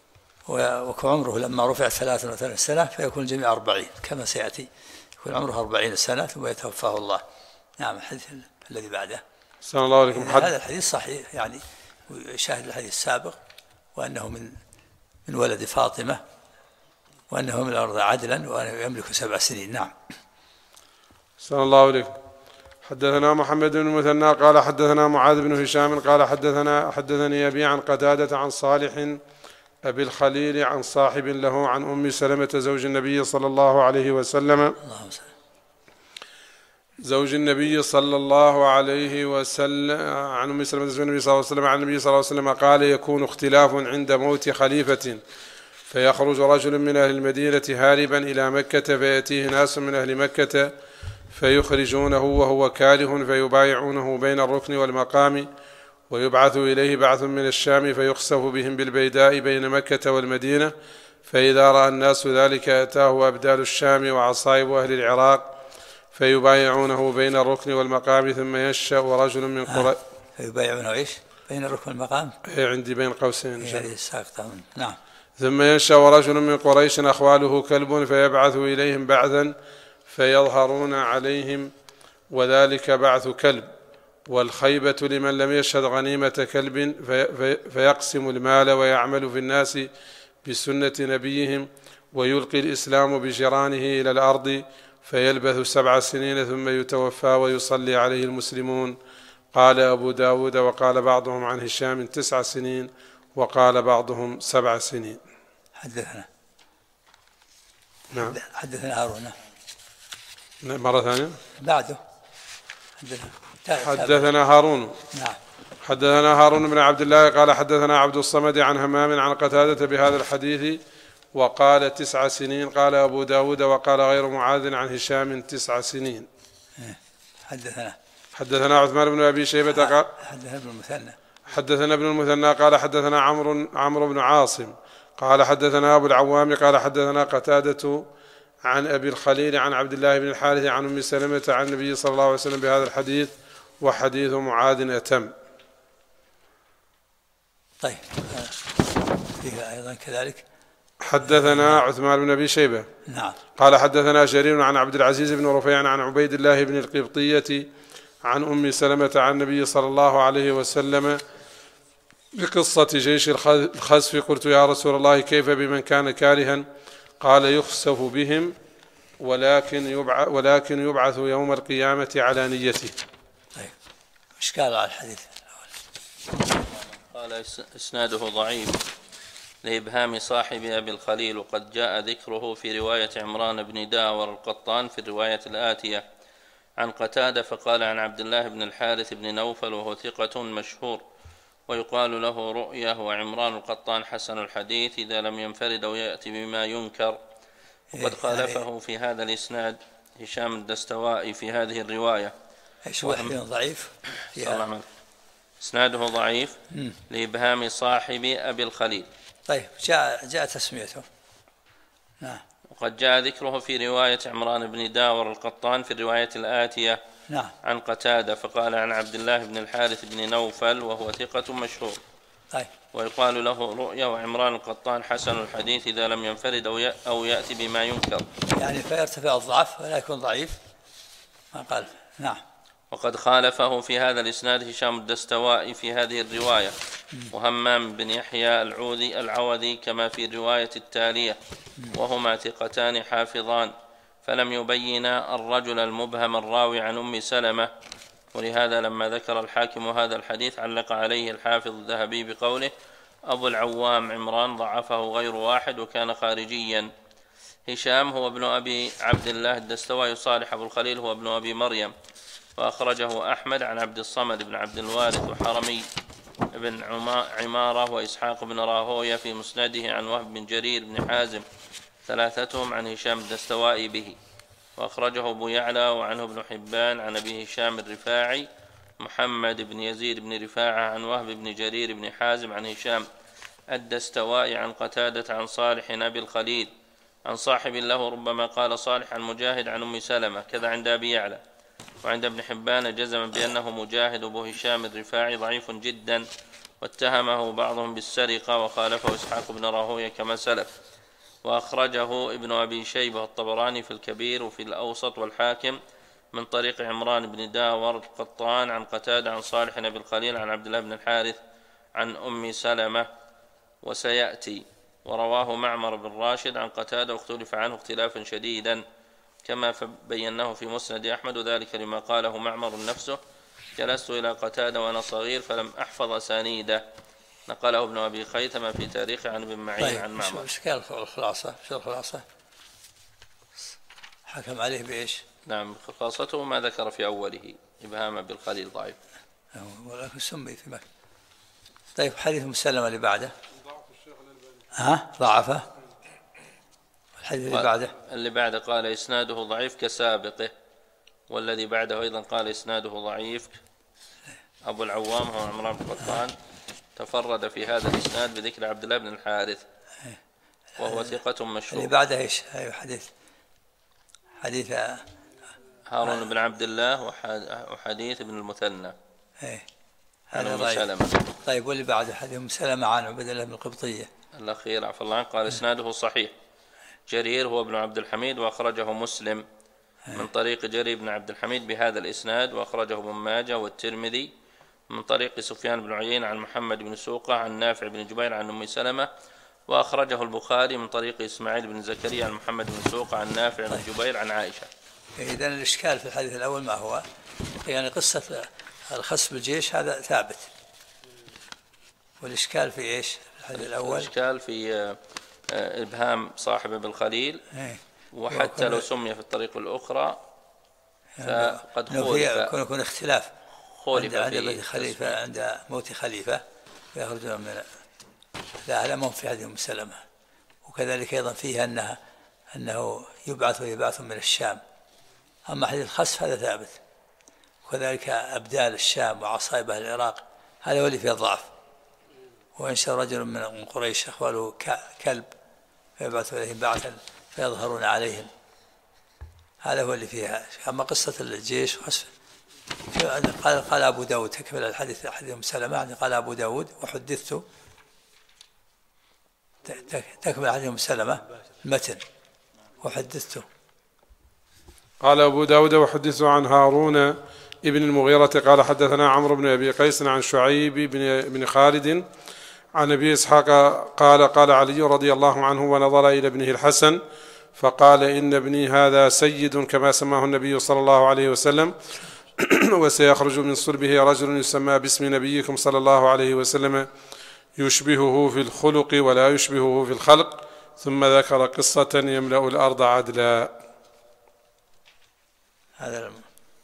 وكعمره لما رفع 33 سنة فيكون الجميع 40 كما سيأتي، يكون عمره 40 سنة ثم يتوفاه الله. نعم. الحديث الذي بعده. صلى الله عليكم. هذا الحديث صحيح يعني، شاهد الحديث السابق، وأنه من ولد فاطمة، وأنه من الأرض عدلا، وأنه يملك 7 سنين. نعم. صلى الله عليكم. حدثنا محمد بن المثنى قال حدثنا معاذ بن هشام قال حدثني أبي عن قتادة عن صالح أبي الخليل عن صاحب له عن أم سلمة زوج النبي صلى الله عليه وسلم عن أم سلمة زوج النبي صلى الله عليه وسلم عن النبي صلى الله عليه وسلم قال: يكون اختلاف عند موت خليفة، فيخرج رجل من أهل المدينة هاربا إلى مكة، فيأتيه ناس من أهل مكة فيخرجونه وهو كاره، فيبايعونه بين الركن والمقام، ويبعث إليه بعث من الشام فيخسف بهم بالبيداء بين مكة والمدينة، فإذا رأى الناس ذلك أتاه أبدال الشام وعصائب أهل العراق فيبايعونه بين الركن والمقام، ثم ينشأ رجل من قريش. فيبايعونه إيش؟ بين الركن والمقام؟ عندي بين قوسين. نعم. ثم ينشأ رجل من قريش أخواله كلب، فيبعث إليهم بعثا فيظهرون عليهم، وذلك بعث كلب. والخيبة لمن لم يشهد غنيمة كلب فيقسم المال ويعمل في الناس بسنة نبيهم ويلقي الإسلام بجيرانه إلى الأرض فيلبث 7 سنين ثم يتوفى ويصلي عليه المسلمون. قال أبو داود وقال بعضهم عن هشام 9 سنين وقال بعضهم 7 سنين. حدثنا. نعم. حدثنا هارون. مرة ثانية بعده. حدثنا هارون. نعم. حدثنا هارون بن عبد الله قال حدثنا عبد الصمد عن همام عن قتادة بهذا الحديث وقال 9 سنين. قال أبو داود وقال غير معاذ عن هشام 9 سنين. حدثنا عثمان بن أبي شيبة قال حدثنا ابن المثنى قال حدثنا عمرو بن عاصم قال حدثنا أبو العوام قال حدثنا قتادة عن أبي الخليل عن عبد الله بن الحارث عن أم سلمة عن النبي صلى الله عليه وسلم بهذا الحديث وحديث معاذ أتم. طيب فيها أيضا كذلك. حدثنا عثمان بن أبي شيبة. نعم. قال حدثنا جرير عن عبد العزيز بن رفيع عن عبيد الله بن القبطية عن أم سلمة عن النبي صلى الله عليه وسلم بقصة جيش الخسف. قلت يا رسول الله كيف بمن كان كارها؟ قال يخسف بهم ولكن يبعث يوم القيامة على نيته. طيب إشكال على الحديث. قال إسناده ضعيف لإبهام صاحب أبي الخليل وقد جاء ذكره في رواية عمران بن داور القطان في الرواية الآتية عن قتادة فقال عن عبد الله بن الحارث بن نوفل وهو ثقة مشهور ويقال له رؤية وعمران القطان حسن الحديث إذا لم ينفرد أو يأتي بما ينكر. وقد خالفه في هذا الإسناد هشام الدستوائي في هذه الرواية. ايش واحد ضعيف؟ إسناده ضعيف لإبهام صاحب أبي الخليل. طيب جاء تسميته. نعم. وقد جاء ذكره في رواية عمران بن داور القطان في الرواية الآتية. نعم. عن قتادة فقال عن عبد الله بن الحارث بن نوفل وهو ثقة مشهور. طيب. ويقال له رؤيا وعمران القطان حسن الحديث إذا لم ينفرد أو يأتي بما ينكر. يعني فيرتفع الضعف ولا يكون ضعيف ما قال. نعم. وقد خالفه في هذا الإسناد هشام الدستوائي في هذه الرواية وهمام بن يحيى العوذي كما في الرواية التالية وهما ثقتان حافظان فلم يبينا الرجل المبهم الراوي عن أم سلمة. ولهذا لما ذكر الحاكم هذا الحديث علق عليه الحافظ الذهبي بقوله أبو العوام عمران ضعفه غير واحد وكان خارجيا. هشام هو ابن أبي عبد الله الدستوائي صالح أبو الخليل هو ابن أبي مريم وأخرجه أحمد عن عبد الصمد بن عبد الوارث وحرمي بن عمارة وإسحاق بن راهوية في مسنده عن وهب بن جرير بن حازم ثلاثتهم عن هشام الدستوائي به. وأخرجه أبو يعلى وعنه ابن حبان عن أبي هشام الرفاعي محمد بن يزيد بن رفاعة عن وهب بن جرير بن حازم عن هشام الدستوائي عن قتادة عن صالح أبي الخليل عن صاحب له ربما قال صالح عن مجاهد عن أم سلمة كذا عند أبي يعلى. وعند ابن حبان جزما بأنه مجاهد أبو هشام الرفاعي ضعيف جدا واتهمه بعضهم بالسرقة وخالفه إسحاق بن راهوية كما سلف. وأخرجه ابن أبي شيبة الطبراني في الكبير وفي الأوسط والحاكم من طريق عمران بن داور القطان عن قتادة عن صالح بن الخليل عن عبد الله بن الحارث عن أم سلمة وسيأتي. ورواه معمر بن راشد عن قتادة واختلف عنه اختلافا شديدا كما بيناه في مسند أحمد وذلك لما قاله معمر نفسه جلست إلى قتادة وأنا صغير فلم أحفظ أسانيده. نقله ابن أبي خيثمة في تاريخه عن ابن معين. طيب. عن معمر. إيش كان الخلاصة؟ شو الخلاصة؟ حكم عليه بإيش؟ نعم خلاصته ما ذكر في أوله إبهام بالخليل ضعيف ولكن سمي في مكة. طيب حديث مسلمة اللي بعده ضعفه. الحديث اللي بعده قال إسناده ضعيف كسابقه والذي بعده أيضا قال إسناده ضعيف. أبو العوام هو عمران بن قطان تفرد في هذا الإسناد بذكر عبد الله بن الحارث وهو ثقة مشهور. اللي بعده إيش؟ أيوة حديث هارون بن عبد الله وحديث ابن المثنى عن أم سلمة. طيب واللي بعده حديث أم سلمة عن عبد الله بن القبطية الأخير عفى الله عنه قال إسناده صحيح. جرير هو ابن عبد الحميد وأخرجه مسلم من طريق جرير بن عبد الحميد بهذا الإسناد، وأخرجه ابن ماجه والترمذي من طريق سفيان بن عيينة عن محمد بن سوقة عن نافع بن جبير عن أم سلمة، وأخرجه البخاري من طريق إسماعيل بن زكريا عن محمد بن سوقة عن نافع بن جبير عن عائشة. إذن الإشكال في الحديث الأول ما هو؟ يعني قصة الخسف بالجيش هذا ثابت، والإشكال في إيش في الحديث الأول؟ الإشكال في إبهام صاحبه بالخليل، وحتى لو سمي في الطريق الأخرى فقد خولف، يكون اختلاف عند خليفة، عند موت خليفة يخرجون من لا ما في هذه سلمة. وكذلك أيضا فيها أنه يبعث من الشام. أما حديث الخسف هذا ثابت، وكذلك أبدال الشام وعصائب أهل العراق هذا هو اللي فيه الضعف. وإنشاء رجل من قريش أخواله كلب فيبعث إليهم بعثا فيظهرون عليهم، هذا هو اللي فيها. أما قصة الجيش وخسف قال أبو داود تكمل الحديث حديث أم سلمة، يعني قال أبو داود وحدثت تكمل حديث أم سلمة المتن وحدثته. قال أبو داود وحدثت عن هارون ابن المغيرة قال حدثنا عمرو بن أبي قيس عن شعيب بن خالد عن أبي إسحاق قال علي رضي الله عنه ونظر إلى ابنه الحسن فقال إن ابني هذا سيد كما سماه النبي صلى الله عليه وسلم، وسيخرج من صلبه رجل يسمى باسم نبيكم صلى الله عليه وسلم يشبهه في الخلق ولا يشبهه في الخلق، ثم ذكر قصة يملأ الأرض عدلا. هذا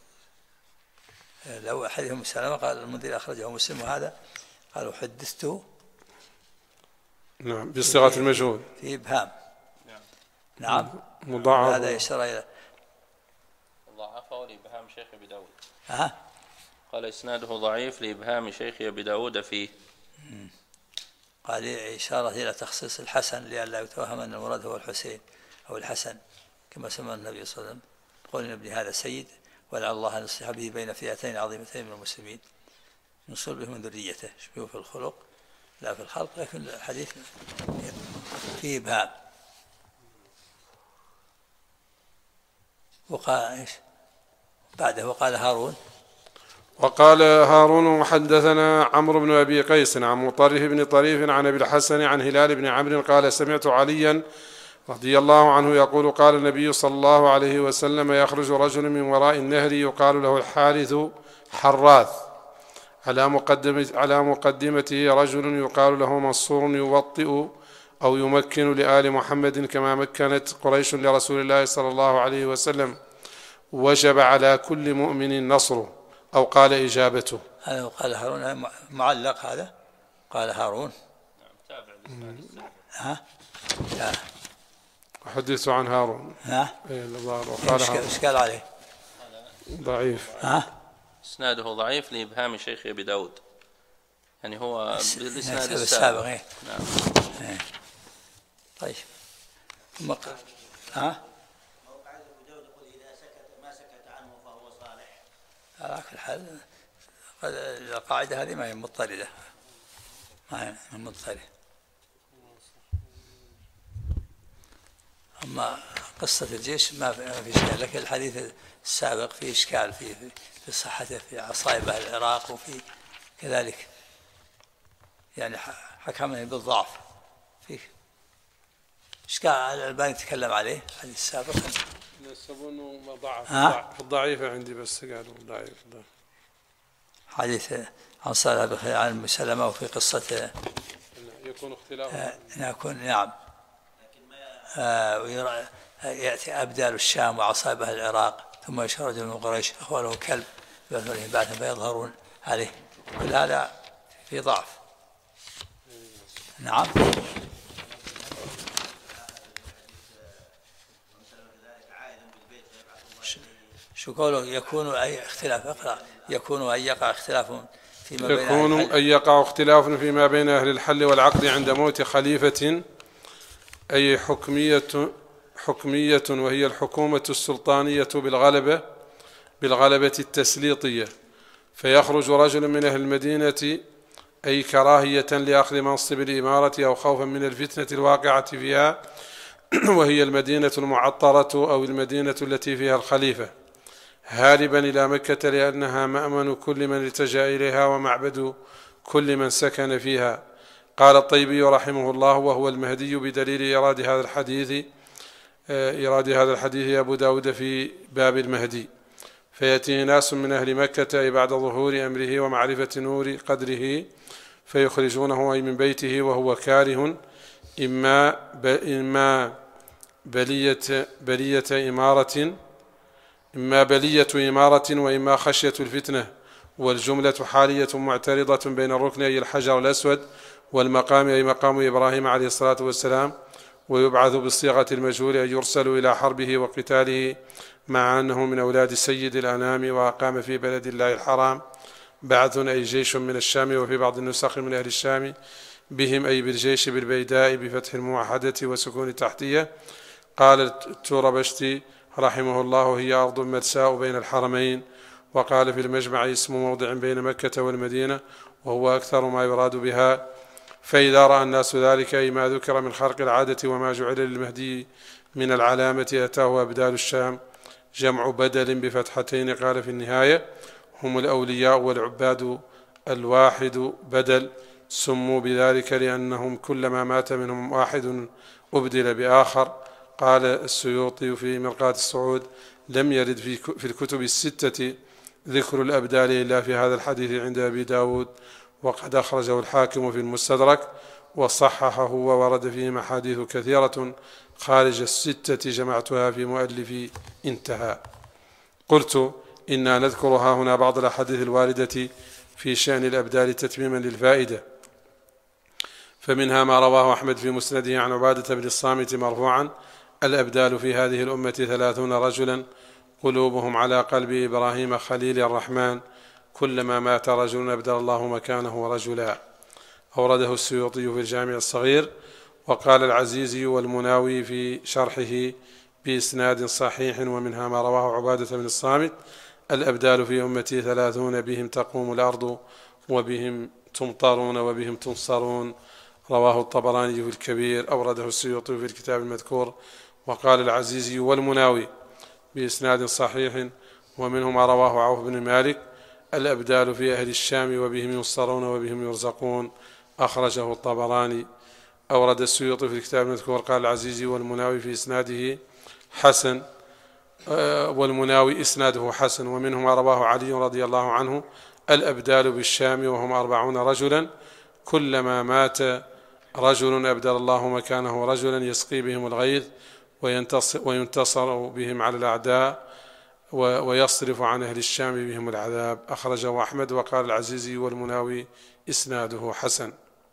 لو حديث أم سلمة قال المنذري أخرجه مسلم، وهذا قالوا حدثته نعم بصيغة المجهول في إبهام نعم مضاعف، هذا يشير إلى ضعفه لإبهام شيخ أبي داود. قال إسناده ضعيف لإبهام شيخ أبي داود فيه. قال إشارة إلى تخصيص الحسن لئلا يتوهم أن المراد هو الحسين أو الحسن كما سمى النبي صلى الله عليه وسلم، قول إن ابني هذا سيد ولعل الله أن يصلح به بين فئتين عظيمتين من المسلمين من صلبه من ذريته يشبهه في الخلق لا في الخلق، لكن الحديث فيه إبهام. وقال إيش بعده؟ وقال هارون وحدثنا عمرو بن أبي قيس عن مطرف بن طريف عن أبي الحسن عن هلال بن عمرو قال سمعت عليا رضي الله عنه يقول قال النبي صلى الله عليه وسلم يخرج رجل من وراء النهر يقال له الحارث حراث، على مقدمته رجل يقال له منصور يوطئ أو يمكن لآل محمد كما مكنت قريش لرسول الله صلى الله عليه وسلم، وجب على كل مؤمن نصره أو قال إجابته. هذا قال هارون معلق، هذا قال هارون لا أحدث عن هارون إيش قال عليه؟ ضعيف. إسناده ضعيف لإبهام شيخ أبي داود، يعني هو بالإسناد السابق. نعم. طيب ثم موقع أبو داود يقول إذا ما سكت عنه فهو صالح. على كل حال القاعدة هذه ما هي مضطردة، أما قصة الجيش ما في إشكال، لكن الحديث السابق فيه إشكال في صحته في عصائب أهل العراق، وفي كذلك يعني حكمني بالضعف فيه إشكال. الألباني تكلم عليه الحديث السابق يسبونه ضعف الضعيفة عندي بس قالوا ضعيف. حديث عن صالح عن أم سلمة وفي قصة يكون اختلاف نعم يأتي أبدال الشام وعصائب أهل العراق ثم يشهر رجل من قريش أخواله كلب يبعثون بعثا فيظهرون عليه، كل هذا في ضعف. نعم شو قوله يكون أي اختلاف؟ اقرأ. يكون أن يقع اختلاف فيما بين أهل الحل والعقد عند موت خليفة، أي حكمية وهي الحكومة السلطانية بالغلبة التسليطية، فيخرج رجل من أهل المدينة أي كراهية لأخذ منصب الإمارة أو خوفا من الفتنة الواقعة فيها وهي المدينة المعطرة أو المدينة التي فيها الخليفة، هاربا إلى مكة لأنها مأمن كل من التجأ إليها ومعبد كل من سكن فيها. قال الطيبي رحمه الله: وهو المهدي بدليل إيراد هذا الحديث أبو داود في باب المهدي. فيأتيه ناس من أهل مكة أي بعد ظهور أمره ومعرفة نور قدره فيخرجونه أي من بيته وهو كاره، إما بلية إمارة وإما خشية الفتنة، والجملة حالية معترضة بين الركن أي الحجر الأسود والمقام أي مقام إبراهيم عليه الصلاة والسلام، ويبعث بالصيغة المجهول أي يرسل إلى حربه وقتاله، مع أنه من أولاد سيد الأنام وأقام في بلد الله الحرام. بعث أي جيش من الشام، وفي بعض النسخ من أهل الشام بهم أي بالجيش بالبيداء بفتح الموحدة وسكون التحتية. قال التوربشتي رحمه الله: هي أرض مرساء بين الحرمين. وقال في المجمع: اسم موضع بين مكة والمدينة، وهو أكثر ما يراد بها. فإذا رأى الناس ذلك أي ما ذكر من خرق العادة وما جعل للمهدي من العلامة أتاه أبدال الشام، جمع بدل بفتحتين. قال في النهاية: هم الأولياء والعباد الواحد بدل، سموا بذلك لأنهم كلما مات منهم واحد أبدل بآخر. قال السيوطي في مرقاة الصعود: لم يرد في الكتب الستة ذكر الأبدال إلا في هذا الحديث عند أبي داود، وقد أخرجه الحاكم في المستدرك وصححه، وورد فيه محاديث كثيرة خارج الستة جمعتها في مؤلفي. انتهى. قلت: إنا نذكر ها هنا بعض الأحاديث الواردة في شأن الأبدال تتميما للفائدة. فمنها ما رواه أحمد في مسنده عن عبادة بن الصامت مرفوعا: الأبدال في هذه الأمة 30 رجلا قلوبهم على قلب إبراهيم خليل الرحمن، كلما مات رجل أبدل الله مكانه رجلا. أورده السيوطي في الجامع الصغير. وقال العزيزي والمناوي في شرحه بإسناد صحيح: ومنها ما رواه عبادة بن الصامت: الأبدال في أمتي 30 بهم تقوم الأرض وبهم تمطرون وبهم تنصرون. رواه الطبراني في الكبير. أورده السيوطي في الكتاب المذكور. وقال العزيزي والمناوي بإسناد صحيح: ومنه ما رواه عوف بن مالك: الأبدال في أهل الشام وبهم ينصرون وبهم يرزقون. أخرجه الطبراني. أورد السيوطي في الكتاب المذكور. قال العزيزي والمناوي في إسناده حسن، والمناوي إسناده حسن. ومنه ما رواه علي رضي الله عنه: الأبدال بالشام وهم 40 رجلا كلما مات رجل أبدل الله مكانه رجلا يسقي بهم الغيث وينتصر بهم على الأعداء ويصرف عن أهل الشام بهم العذاب. أخرجه أحمد. وقال العزيزي والمناوي إسناده حسن.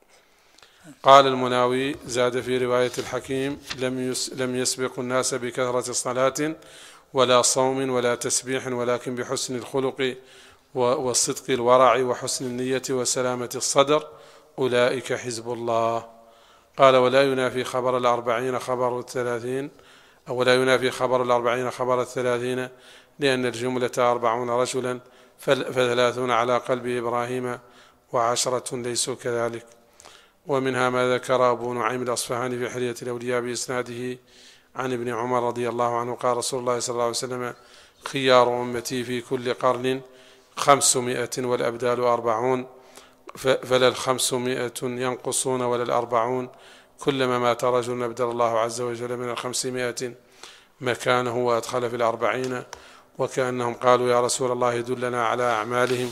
قال المناوي: زاد في رواية الحكيم: لم يسبق الناس بكثرة صلاة ولا صوم ولا تسبيح، ولكن بحسن الخلق وصدق الورع وحسن النية وسلامة الصدر، أولئك حزب الله. قال: ولا ينافي خبر 40 خبر 30، أو لا ينافي خبر 40 خبر 30، لأن الجملة 40 رجلا، 30 على قلب إبراهيم و10 ليسوا كذلك. ومنها ما ذكر أبو نعيم الأصفهاني في حلية الأولياء بإسناده عن ابن عمر رضي الله عنه: قال رسول الله صلى الله عليه وسلم: خيار أمتي في كل قرن 500 والأبدال 40، فلا 500 ينقصون ولا 40، كلما مات رجل أبدل الله عز وجل من 500 مكانه وأدخل في 40. وكأنهم قالوا: يا رسول الله دلنا على أعمالهم.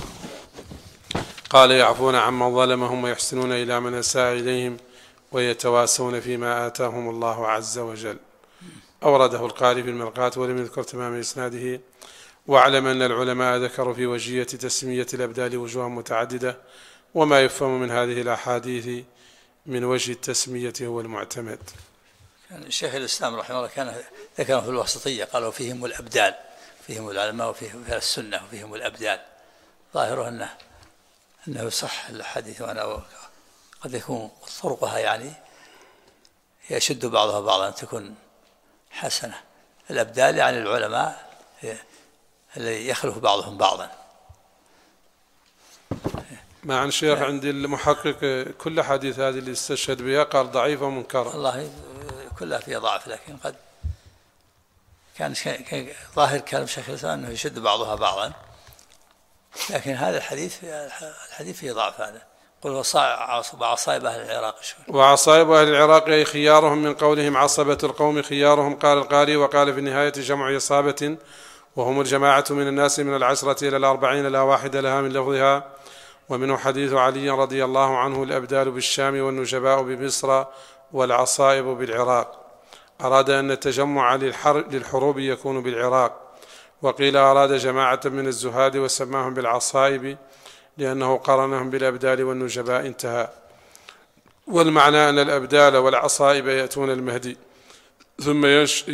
قال: يعفون عمن ظلمهم ويحسنون إلى من أساء إليهم ويتواسون فيما آتاهم الله عز وجل. أورده القاري في المرقاة ولم يذكر تمام إسناده. واعلم أن العلماء ذكروا في وجية تسمية الأبدال وجوها متعددة، وما يفهم من هذه الأحاديث من وجه التسمية هو المعتمد. كان الشيخ الإسلام رحمه الله كان ذكرهم في الوسطية، قالوا فيهم الأبدال، فيهم العلماء وفيهم السنة وفيهم الأبدال. ظاهره أنه صح الحديث، وأنا قد يكون طرقها يعني يشد بعضها بعضا أن تكون حسنة. الأبدال يعني العلماء اللي يخلف بعضهم بعضا. مع الشيخ عند المحقق كل حديث هذه اللي استشهد بها قال ضعيفة ومنكرة. والله كلها فيها ضعف، لكن قد كان ظاهر كلام شيخ الإسلام أنه يشد بعضها بعضا، لكن هذا الحديث فيه ضعف. هذا قل وعصائب أهل العراق. وعصائب أهل العراق أي خيارهم، من قولهم عصبة القوم خيارهم. قال القاري: وقال في النهاية جمع إصابة، وهم الجماعة من الناس من 10 إلى 40 لا واحد لها من لفظها. ومنه حديث علي رضي الله عنه: الأبدال بالشام والنجباء بمصر والعصائب بالعراق. أراد أن التجمع للحروب يكون بالعراق. وقيل أراد جماعة من الزهاد وسماهم بالعصائب لأنه قرنهم بالأبدال والنجباء. انتهى. والمعنى أن الأبدال والعصائب يأتون المهدي، ثم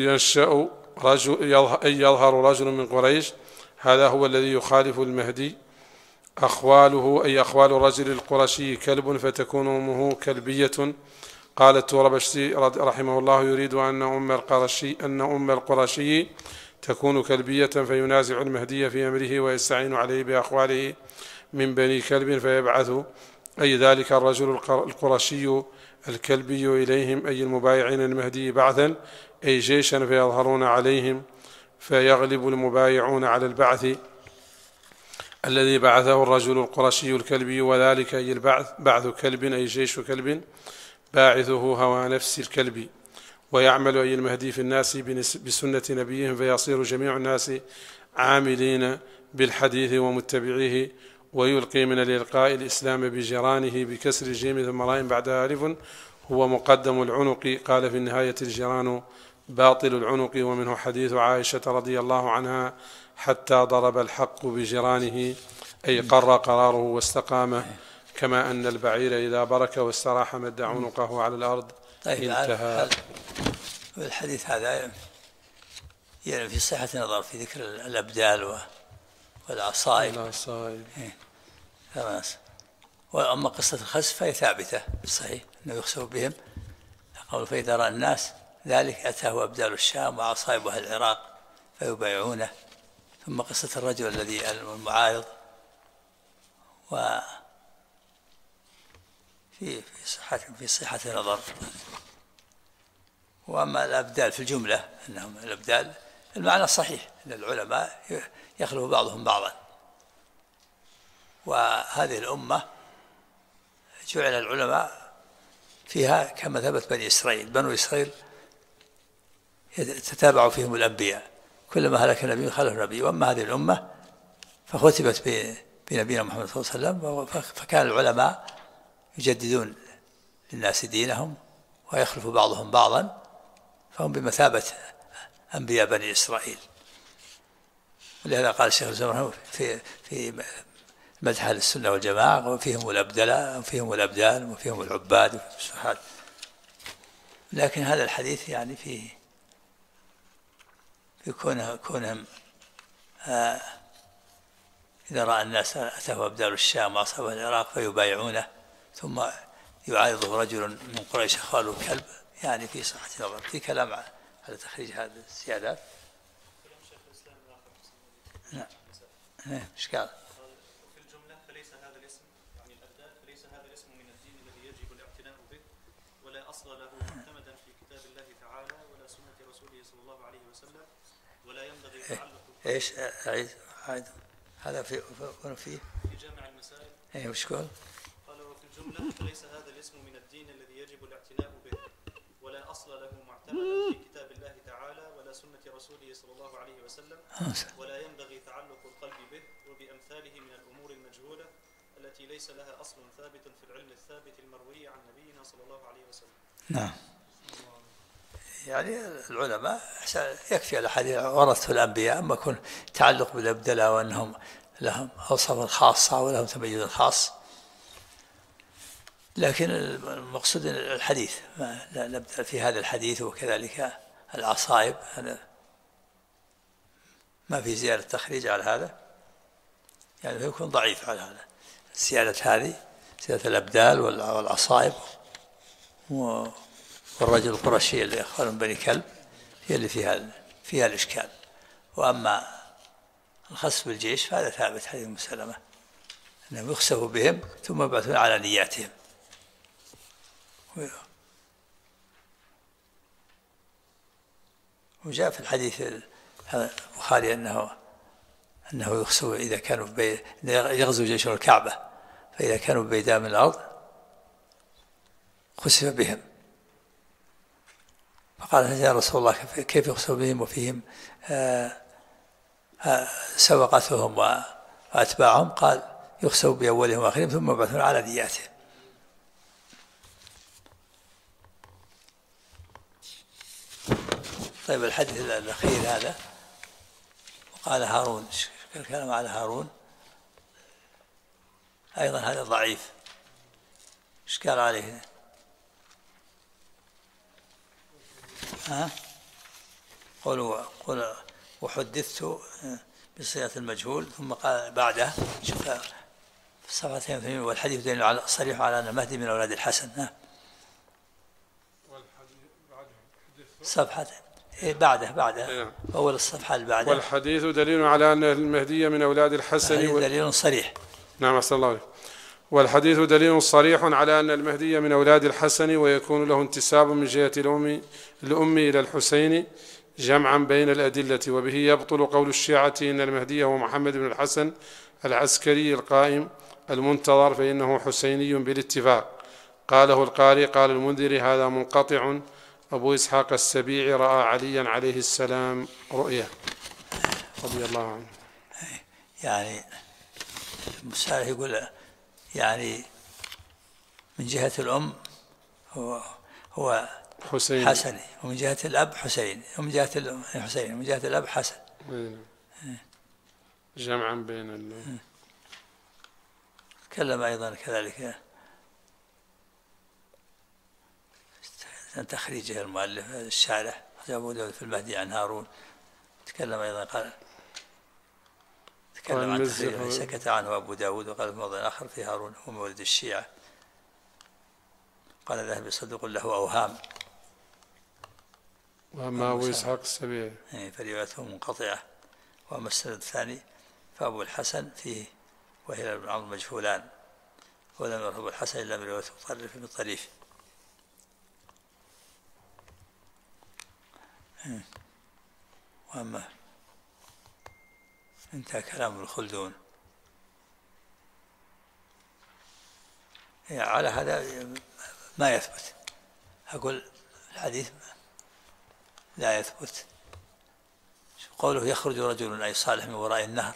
يظهر رجل من قريش، هذا هو الذي يخالف المهدي. أخواله أي أخوال الرجل القرشي كلب، فتكون أمه كلبية. قال التوربشتي رحمه الله: يريد أن أم القرشي تكون كلبية، فينازع المهدي في أمره ويستعين عليه بأخواله من بني كلب فيبعث، أي ذلك الرجل القرشي الكلبي إليهم، أي المبايعين المهدي بعثا، أي جيشا فيظهرون عليهم، فيغلب المبايعون على البعث الذي بعثه الرجل القرشي الكلبي، وذلك أي بعث كلب، أي جيش كلب باعثه هوى نفس الكلب. ويعمل أي المهدي في الناس بسنة نبيهم، فيصير جميع الناس عاملين بالحديث ومتبعيه، ويلقي من الإلقاء الإسلام بجيرانه بكسر الجيم ثم راء بعدها ألف، هو مقدم العنق. قال في النهاية: الجيران باطل العنق. ومنه حديث عائشة رضي الله عنها: حتى ضرب الحق بجيرانه، أي قر قراره واستقام، كما أن البعير إذا برك واستراح مد عنقه على الأرض. انتهى. الحديث هذا يعني في صحة نظر في ذكر الأبدال والعصائب. وأما قصة الخسف فهي ثابتة في الصحيح أنه يخسف بهم، قول: فإذا رأى الناس ذلك أتاه أبدال الشام وعصائب أهل العراق فيبايعونه. ثم قصة الرجل الذي المعارض في صحة نظر. وأما الأبدال في الجملة أنهم الأبدال المعنى صحيح، أن العلماء يخلف بعضهم بعضا، وهذه الأمة جعل العلماء فيها كما ثبت بني إسرائيل. بنو إسرائيل تتابع فيهم الأنبياء، كلما هلك نبي خلف نبي. وأما هذه الأمة فختمت بنبينا محمد صلى الله عليه وسلم، فكان العلماء يجددون للناس دينهم ويخلف بعضهم بعضا، فهم بمثابة أنبياء بني إسرائيل. ولهذا قال الشيخ الزمرهو في مدح السنة والجماعة: وفيهم الأبدال وفيهم العباد وفيهم السحاد. لكن هذا الحديث يعني في كونهم إذا رأى الناس أتاه أبدال الشام وعصابة العراق فيبايعونه، ثم يعارضه رجل من قريش خاله كلب، يعني في صحة نظر. في كلام على تخريج هذه الزيادات. نعم. ايش قال؟ في الجملة فليس هذا الاسم، يعني الأبدال، فليس هذا الاسم من الدين الذي يجب الاعتناء به، ولا أصل له معتمدا في كتاب الله تعالى ولا سنة رسوله صلى الله عليه وسلم، ولا ينبغي تعلق. ايش؟ أعيد. هذا في جامع المسائل. ايه وش قال؟ قال: وفي الجملة فليس هذا الاسم من الدين الذي يجب الاعتناء به، ولا أصل له معتمدا في كتاب الله تعالى ولا سنة رسوله صلى الله عليه وسلم، ولا ينبغي تعلق القلب به وبأمثاله من الأمور المجهولة التي ليس لها أصل ثابت في العلم الثابت المروي عن نبينا صلى الله عليه وسلم. نعم. يعني العلماء يكفي الأحاديث ورثة الأنبياء، أما يكون تعلق بالأبدال وأنهم لهم أوصاف خاصة ولهم تميز خاص. لكن المقصود الحديث نبدأ في هذا الحديث، وكذلك العصائب هذا ما في زيادة تخريج على هذا، يعني يكون ضعيف على هذا. الزيادة هذه زيادة الأبدال والعصائب والرجل القرشي اللي أخبر من بني كلب هي اللي فيها الإشكال. وأما الخسف بالجيش فهذا ثابت، هذه المسلمة أنهم يخسفوا بهم ثم يبعثون على نياتهم. وجاء في الحديث البخاري أنه يخسو إذا كانوا يغزو جيش الكعبة، فإذا كانوا ببيداء من الأرض خسف بهم. فقال يا رسول الله كيف يخسف بهم وفيهم سوقتهم وأتباعهم؟ قال يخسف بأولهم وآخرهم ثم يبعثون على نياتهم. طيب الحديث الأخير هذا وقال هارون، الكلام على هارون أيضا هذا ضعيف. إيش قال عليه؟ قل وحدثت بصيغة المجهول، ثم قال بعده شوف صفحة 82 والحديث دليل صريح على أن المهدي من أولاد الحسن. صفحة بعده أول الصفحة اللي بعده. والحديث دليل على أن المهدي من أولاد الحسن دليل صريح. نعم أحسن الله عليك. والحديث دليل صريح على أن المهدي من أولاد الحسن، ويكون له انتساب من جهة الأم إلى الحسين جمعا بين الأدلة. وبه يبطل قول الشيعة إن المهدي هو محمد بن الحسن العسكري القائم المنتظر، فإنه حسيني بالاتفاق. قاله القاري. قال المنذري هذا منقطع. أبو إسحاق السبيعي رأى عليا عليه السلام رؤيا رضي الله عنه. يعني المسارح يقول يعني من جهة الأم هو حسني، ومن جهة الأب حسين، ومن جهة الأم حسين، ومن جهة الأب حسن، جمعا بين تكلم أيضا كذلك تخريجه المؤلف الشارح أبو داود في المهدي عن هارون. تكلم أيضا قال تكلم عن تخريجه سكت عنه أبو داود، وقال في موضع آخر في هارون هو مولد الشيعة. قال الذهبي صدوق له أوهام. وأما أبو إسحاق السبيعي فروايته منقطعة. وأما السند الثاني فأبو الحسن فيه وهلال بن عمرو مجهولان، ولم يره أبو الحسن إلا من رواية مطرف بالطريف. وأما انتهى كلام الخلدون. على هذا ما يثبت. أقول الحديث لا يثبت. قوله يخرج رجل أي صالح من وراء النهر.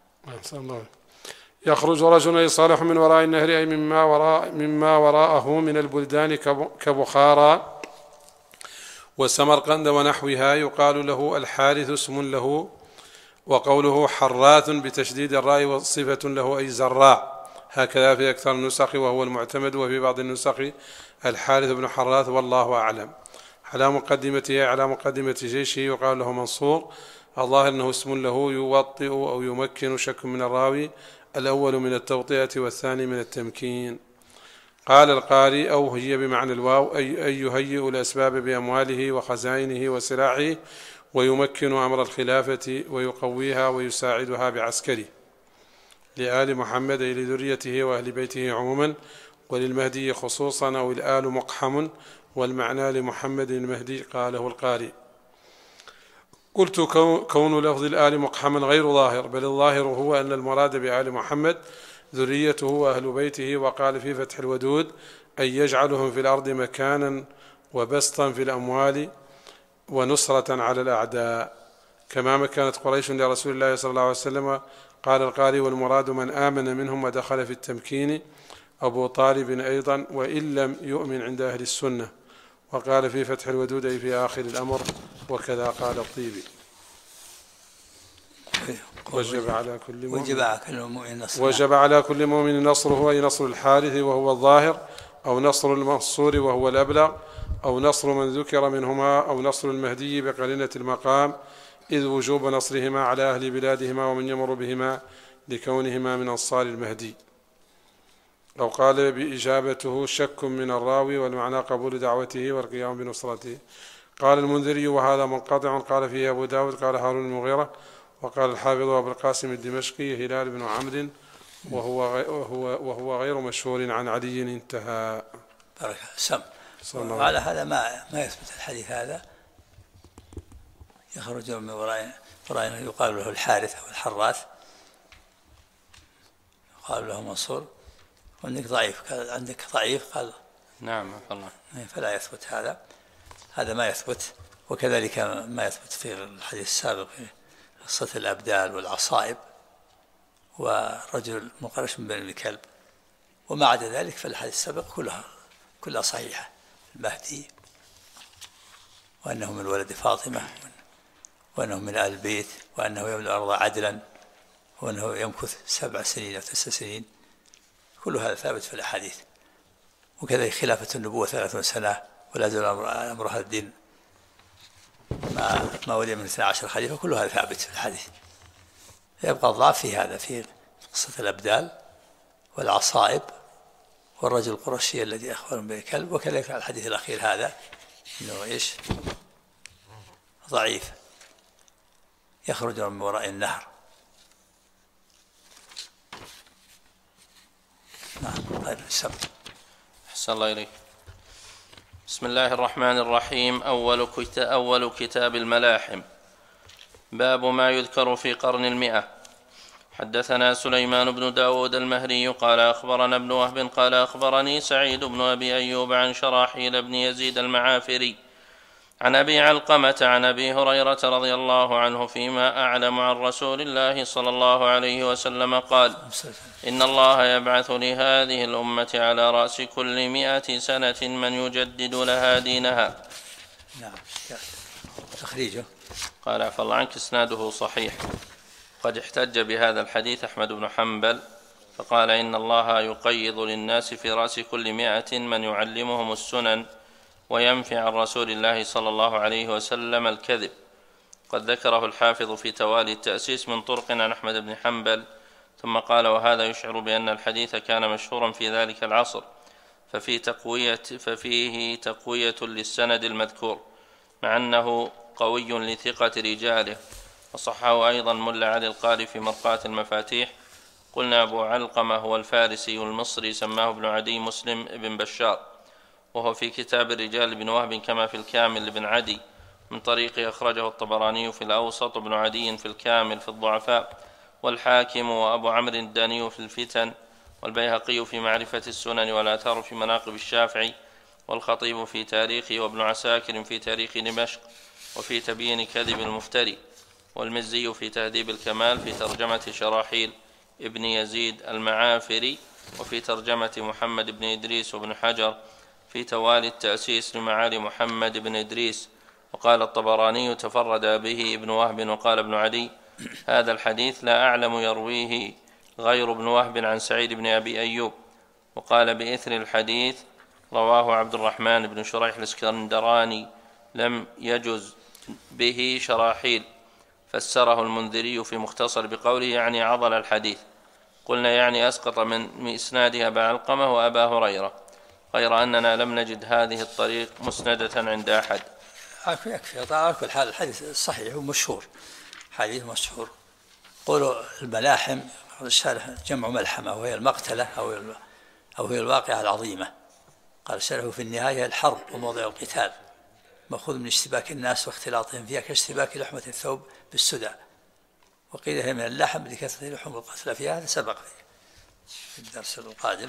يخرج رجل أي صالح من وراء النهر، أي مما وراءه من البلدان كبخارى وسمرقند ونحوها. يقال له الحارث اسم له. وقوله حراث بتشديد الراء وصفة له أي زراع، هكذا في أكثر النسخ وهو المعتمد، وفي بعض النسخ الحارث بن حراث والله أعلم. على مقدمة جيشه. يقال له منصور. الظاهر أنه اسم له يوطئ أو يمكن، شك من الراوي، الأول من التوطئة والثاني من التمكين. قال القاري أو هي بمعنى الواو، أي يهيئ الأسباب بأمواله وخزائنه وسلاحه، ويمكن أمر الخلافة ويقويها ويساعدها بعسكره لآل محمد، أي لذريته وأهل بيته عموما، وللمهدي خصوصا، أو الآل مقحم، والمعنى لمحمد المهدي. قاله القاري. قلت كون لفظ الآل مقحما غير ظاهر، بل الظاهر هو أن المراد بآل محمد ذريته وأهل بيته. وقال في فتح الودود أن يجعلهم في الأرض مكانا وبسطا في الأموال ونصرة على الأعداء، كما مكنت قريش لرسول الله صلى الله عليه وسلم. قال القاري والمراد من آمن منهم ودخل في التمكين، أبو طالب أيضا، وإن لم يؤمن عند أهل السنة. وقال في فتح الودود أي في آخر الأمر، وكذا قال الطيبي. وجب على كل مؤمن نصره، أي نصر الحارث وهو الظاهر، أو نصر المنصور وهو الأبلغ، أو نصر من ذكر منهما، أو نصر المهدي بقرينة المقام، إذ وجوب نصرهما على أهل بلادهما ومن يمر بهما لكونهما من أنصار المهدي. أو قال بإجابته شك من الراوي، والمعنى قبول دعوته والقيام بنصرته. قال المنذري وهذا منقطع. قال فيه أبو داود. قال هارون المغيرة. وقال الحافظ أبو القاسم الدمشقي هلال بن عمرو وهو غير مشهور عن علي. انتهى. وعلى هذا ما يثبت الحديث هذا، يخرجون من ورائنا يقال له الحارث أو الحراث، يقال له منصور. عندك ضعيف قال نعم الله، فلا يثبت هذا ما يثبت. وكذلك ما يثبت في الحديث السابق في قصة الأبدال والعصائب ورجل مقرش من بني الكلب. وما عدا ذلك فالحديث السابق كلها صحيحة. المهدي وأنه من ولد فاطمة وأنه من آل البيت وأنه يملأ الأرض عدلا وأنه يمكث 7 سنين أو 9 سنين، كل هذا ثابت في الأحاديث. وكذلك خلافة النبوة 30 سنة ولا زال أمر هذا الدين ما ولي من 12 خليفة، كل هذا ثابت في الحديث. يبقى الضعف في هذا، في قصة الأبدال والعصائب والرجل القرشي الذي أخبر من الكلب. وكذلك الحديث الأخير هذا إنه إيش ضعيف، يخرج من وراء النهر. نعم. طيب السبب. أحسن الله إليك. بسم الله الرحمن الرحيم. أول كتاب الملاحم. باب ما يذكر في قرن 100. حدثنا سليمان بن داود المهري قال أخبرنا ابن وهب قال أخبرني سعيد بن أبي أيوب عن شراحيل بن يزيد المعافري عن أبي علقمة عن أبي هريرة رضي الله عنه فيما أعلم عن رسول الله صلى الله عليه وسلم قال: إن الله يبعث لهذه الأمة على رأس كل 100 سنة من يجدد لها دينها. نعم. تخريجه قال عفى الله عنك إسناده صحيح. قد احتج بهذا الحديث أحمد بن حنبل فقال: إن الله يقيض للناس في رأس كل 100 من يعلمهم السنن وينفي عن رسول الله صلى الله عليه وسلم الكذب. قد ذكره الحافظ في توالي التأسيس من طرق عن أحمد بن حنبل، ثم قال: وهذا يشعر بأن الحديث كان مشهورا في ذلك العصر، ففيه تقوية للسند المذكور مع أنه قوي لثقة رجاله. وصحه أيضا ملا علي القاري في مرقاة المفاتيح. قلنا أبو علقمة هو الفارسي المصري، سماه ابن عدي مسلم بن بشار، وهو في كتاب الرجال بن وهب كما في الكامل لابن عدي من طريق أخرجه الطبراني في الأوسط وابن عدي في الكامل في الضعفاء، والحاكم وأبو عمرو الداني في الفتن، والبيهقي في معرفة السنن والآثار في مناقب الشافعي، والخطيب في تاريخه، وابن عساكر في تاريخ دمشق وفي تبيين كذب المفتري، والمزي في تهذيب الكمال في ترجمة شراحيل ابن يزيد المعافري، وفي ترجمة محمد بن إدريس، وابن حجر في توالي التأسيس لمعالي محمد بن إدريس. وقال الطبراني: تفرد به ابن وهب. وقال ابن عدي: هذا الحديث لا أعلم يرويه غير ابن وهب عن سعيد بن أبي أيوب. وقال بإثر الحديث: رواه عبد الرحمن بن شريح الاسكندراني لم يجز به شراحيل. فسره المنذري في مختصر بقوله: يعني عضل الحديث. قلنا يعني أسقط من إسنادها أبا علقمة وأبا هريرة، غير أننا لم نجد هذه الطريق مسندة عند أحد. يكفي. على كل حال الحديث صحيح ومشهور، حديث مشهور. قولوا الملاحم الشارح جمع ملحمة، وهي المقتلة أو هي الواقعة العظيمة. قال الشارح في النهاية: الحرب وموضع القتال مأخوذ من اشتباك الناس واختلاطهم فيها كاشتباك لحمة الثوب بالسدى. وقيل هي من اللحم لكثرة لحوم القتلى فيها. هذا سبق في الدرس القادم.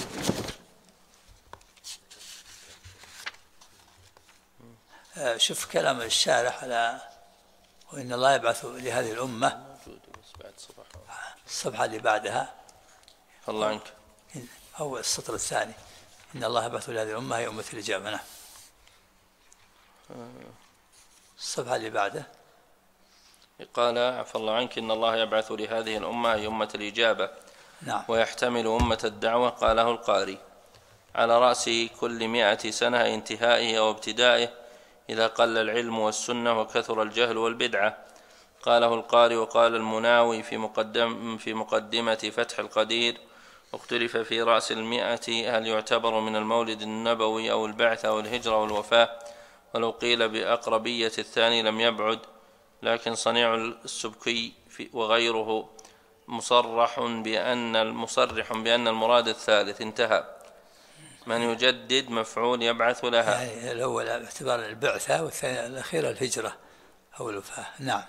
شوف كلام الشارح على وإن الله يبعث لهذه الأمة، الصفحة اللي بعدها الله عنك أو السطر الثاني: إن الله يبعث لهذه الأمة هي أمة الإجابة. الصفحة اللي بعده قال: عفى الله عنك إن الله يبعث لهذه الأمة هي أمة الإجابة. نعم. ويحتمل أمة الدعوة. قاله القاري: على رأس كل 100 سنة انتهائه أو ابتدائه، إذا قل العلم والسنة وكثر الجهل والبدعة. قاله القاري. وقال المناوي في مقدمة فتح القدير: اختلف في رأس 100 هل يعتبر من المولد النبوي أو البعث أو الهجرة والوفاة، ولو قيل بأقربية الثاني لم يبعد، لكن صنيع السبكي وغيره مصرح بأن المراد الثالث. انتهى. من يجدد مفعول يبعث لها، يعني الأول باعتبار البعثة، والثاني الأخيرة الهجرة أو الوفاة. نعم.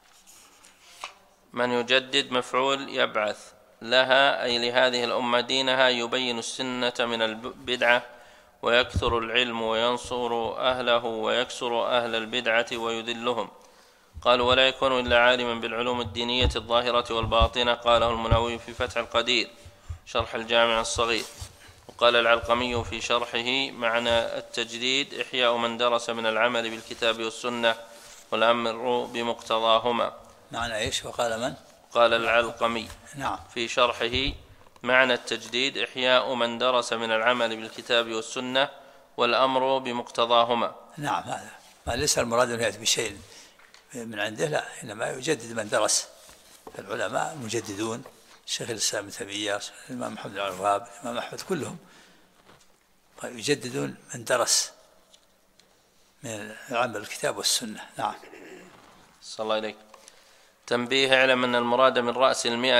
من يجدد مفعول يبعث لها أي لهذه الأمة دينها، يبين السنة من البدعة ويكثر العلم وينصر أهله ويكسر أهل البدعة ويذلهم. قالوا ولا يكون إلا عالما بالعلوم الدينية الظاهرة والباطنة. قاله المنووي في فتح القدير شرح الجامع الصغير. وقال العلقمي في شرحه معنى التجديد إحياء من درس من العمل بالكتاب والسنة والأمر بمقتضاهما. معنى إيش؟ وقال من؟ قال العلقمي نعم في شرحه معنى التجديد إحياء من درس من العمل بالكتاب والسنة والأمر بمقتضاهما. نعم. هذا ما ليس المراد أن يأتي بشيء من عنده، لا، إنما يجدد من درس. العلماء مجددون، الشيخ الإسلام ابن تيمية، الإمام محمد بن عبد الوهاب، الإمام أحمد، كلهم يجددون من درس من العمل بالكتاب والسنة. نعم. صلى الله عليك. تنبيه: اعلم أن المراد من رأس 100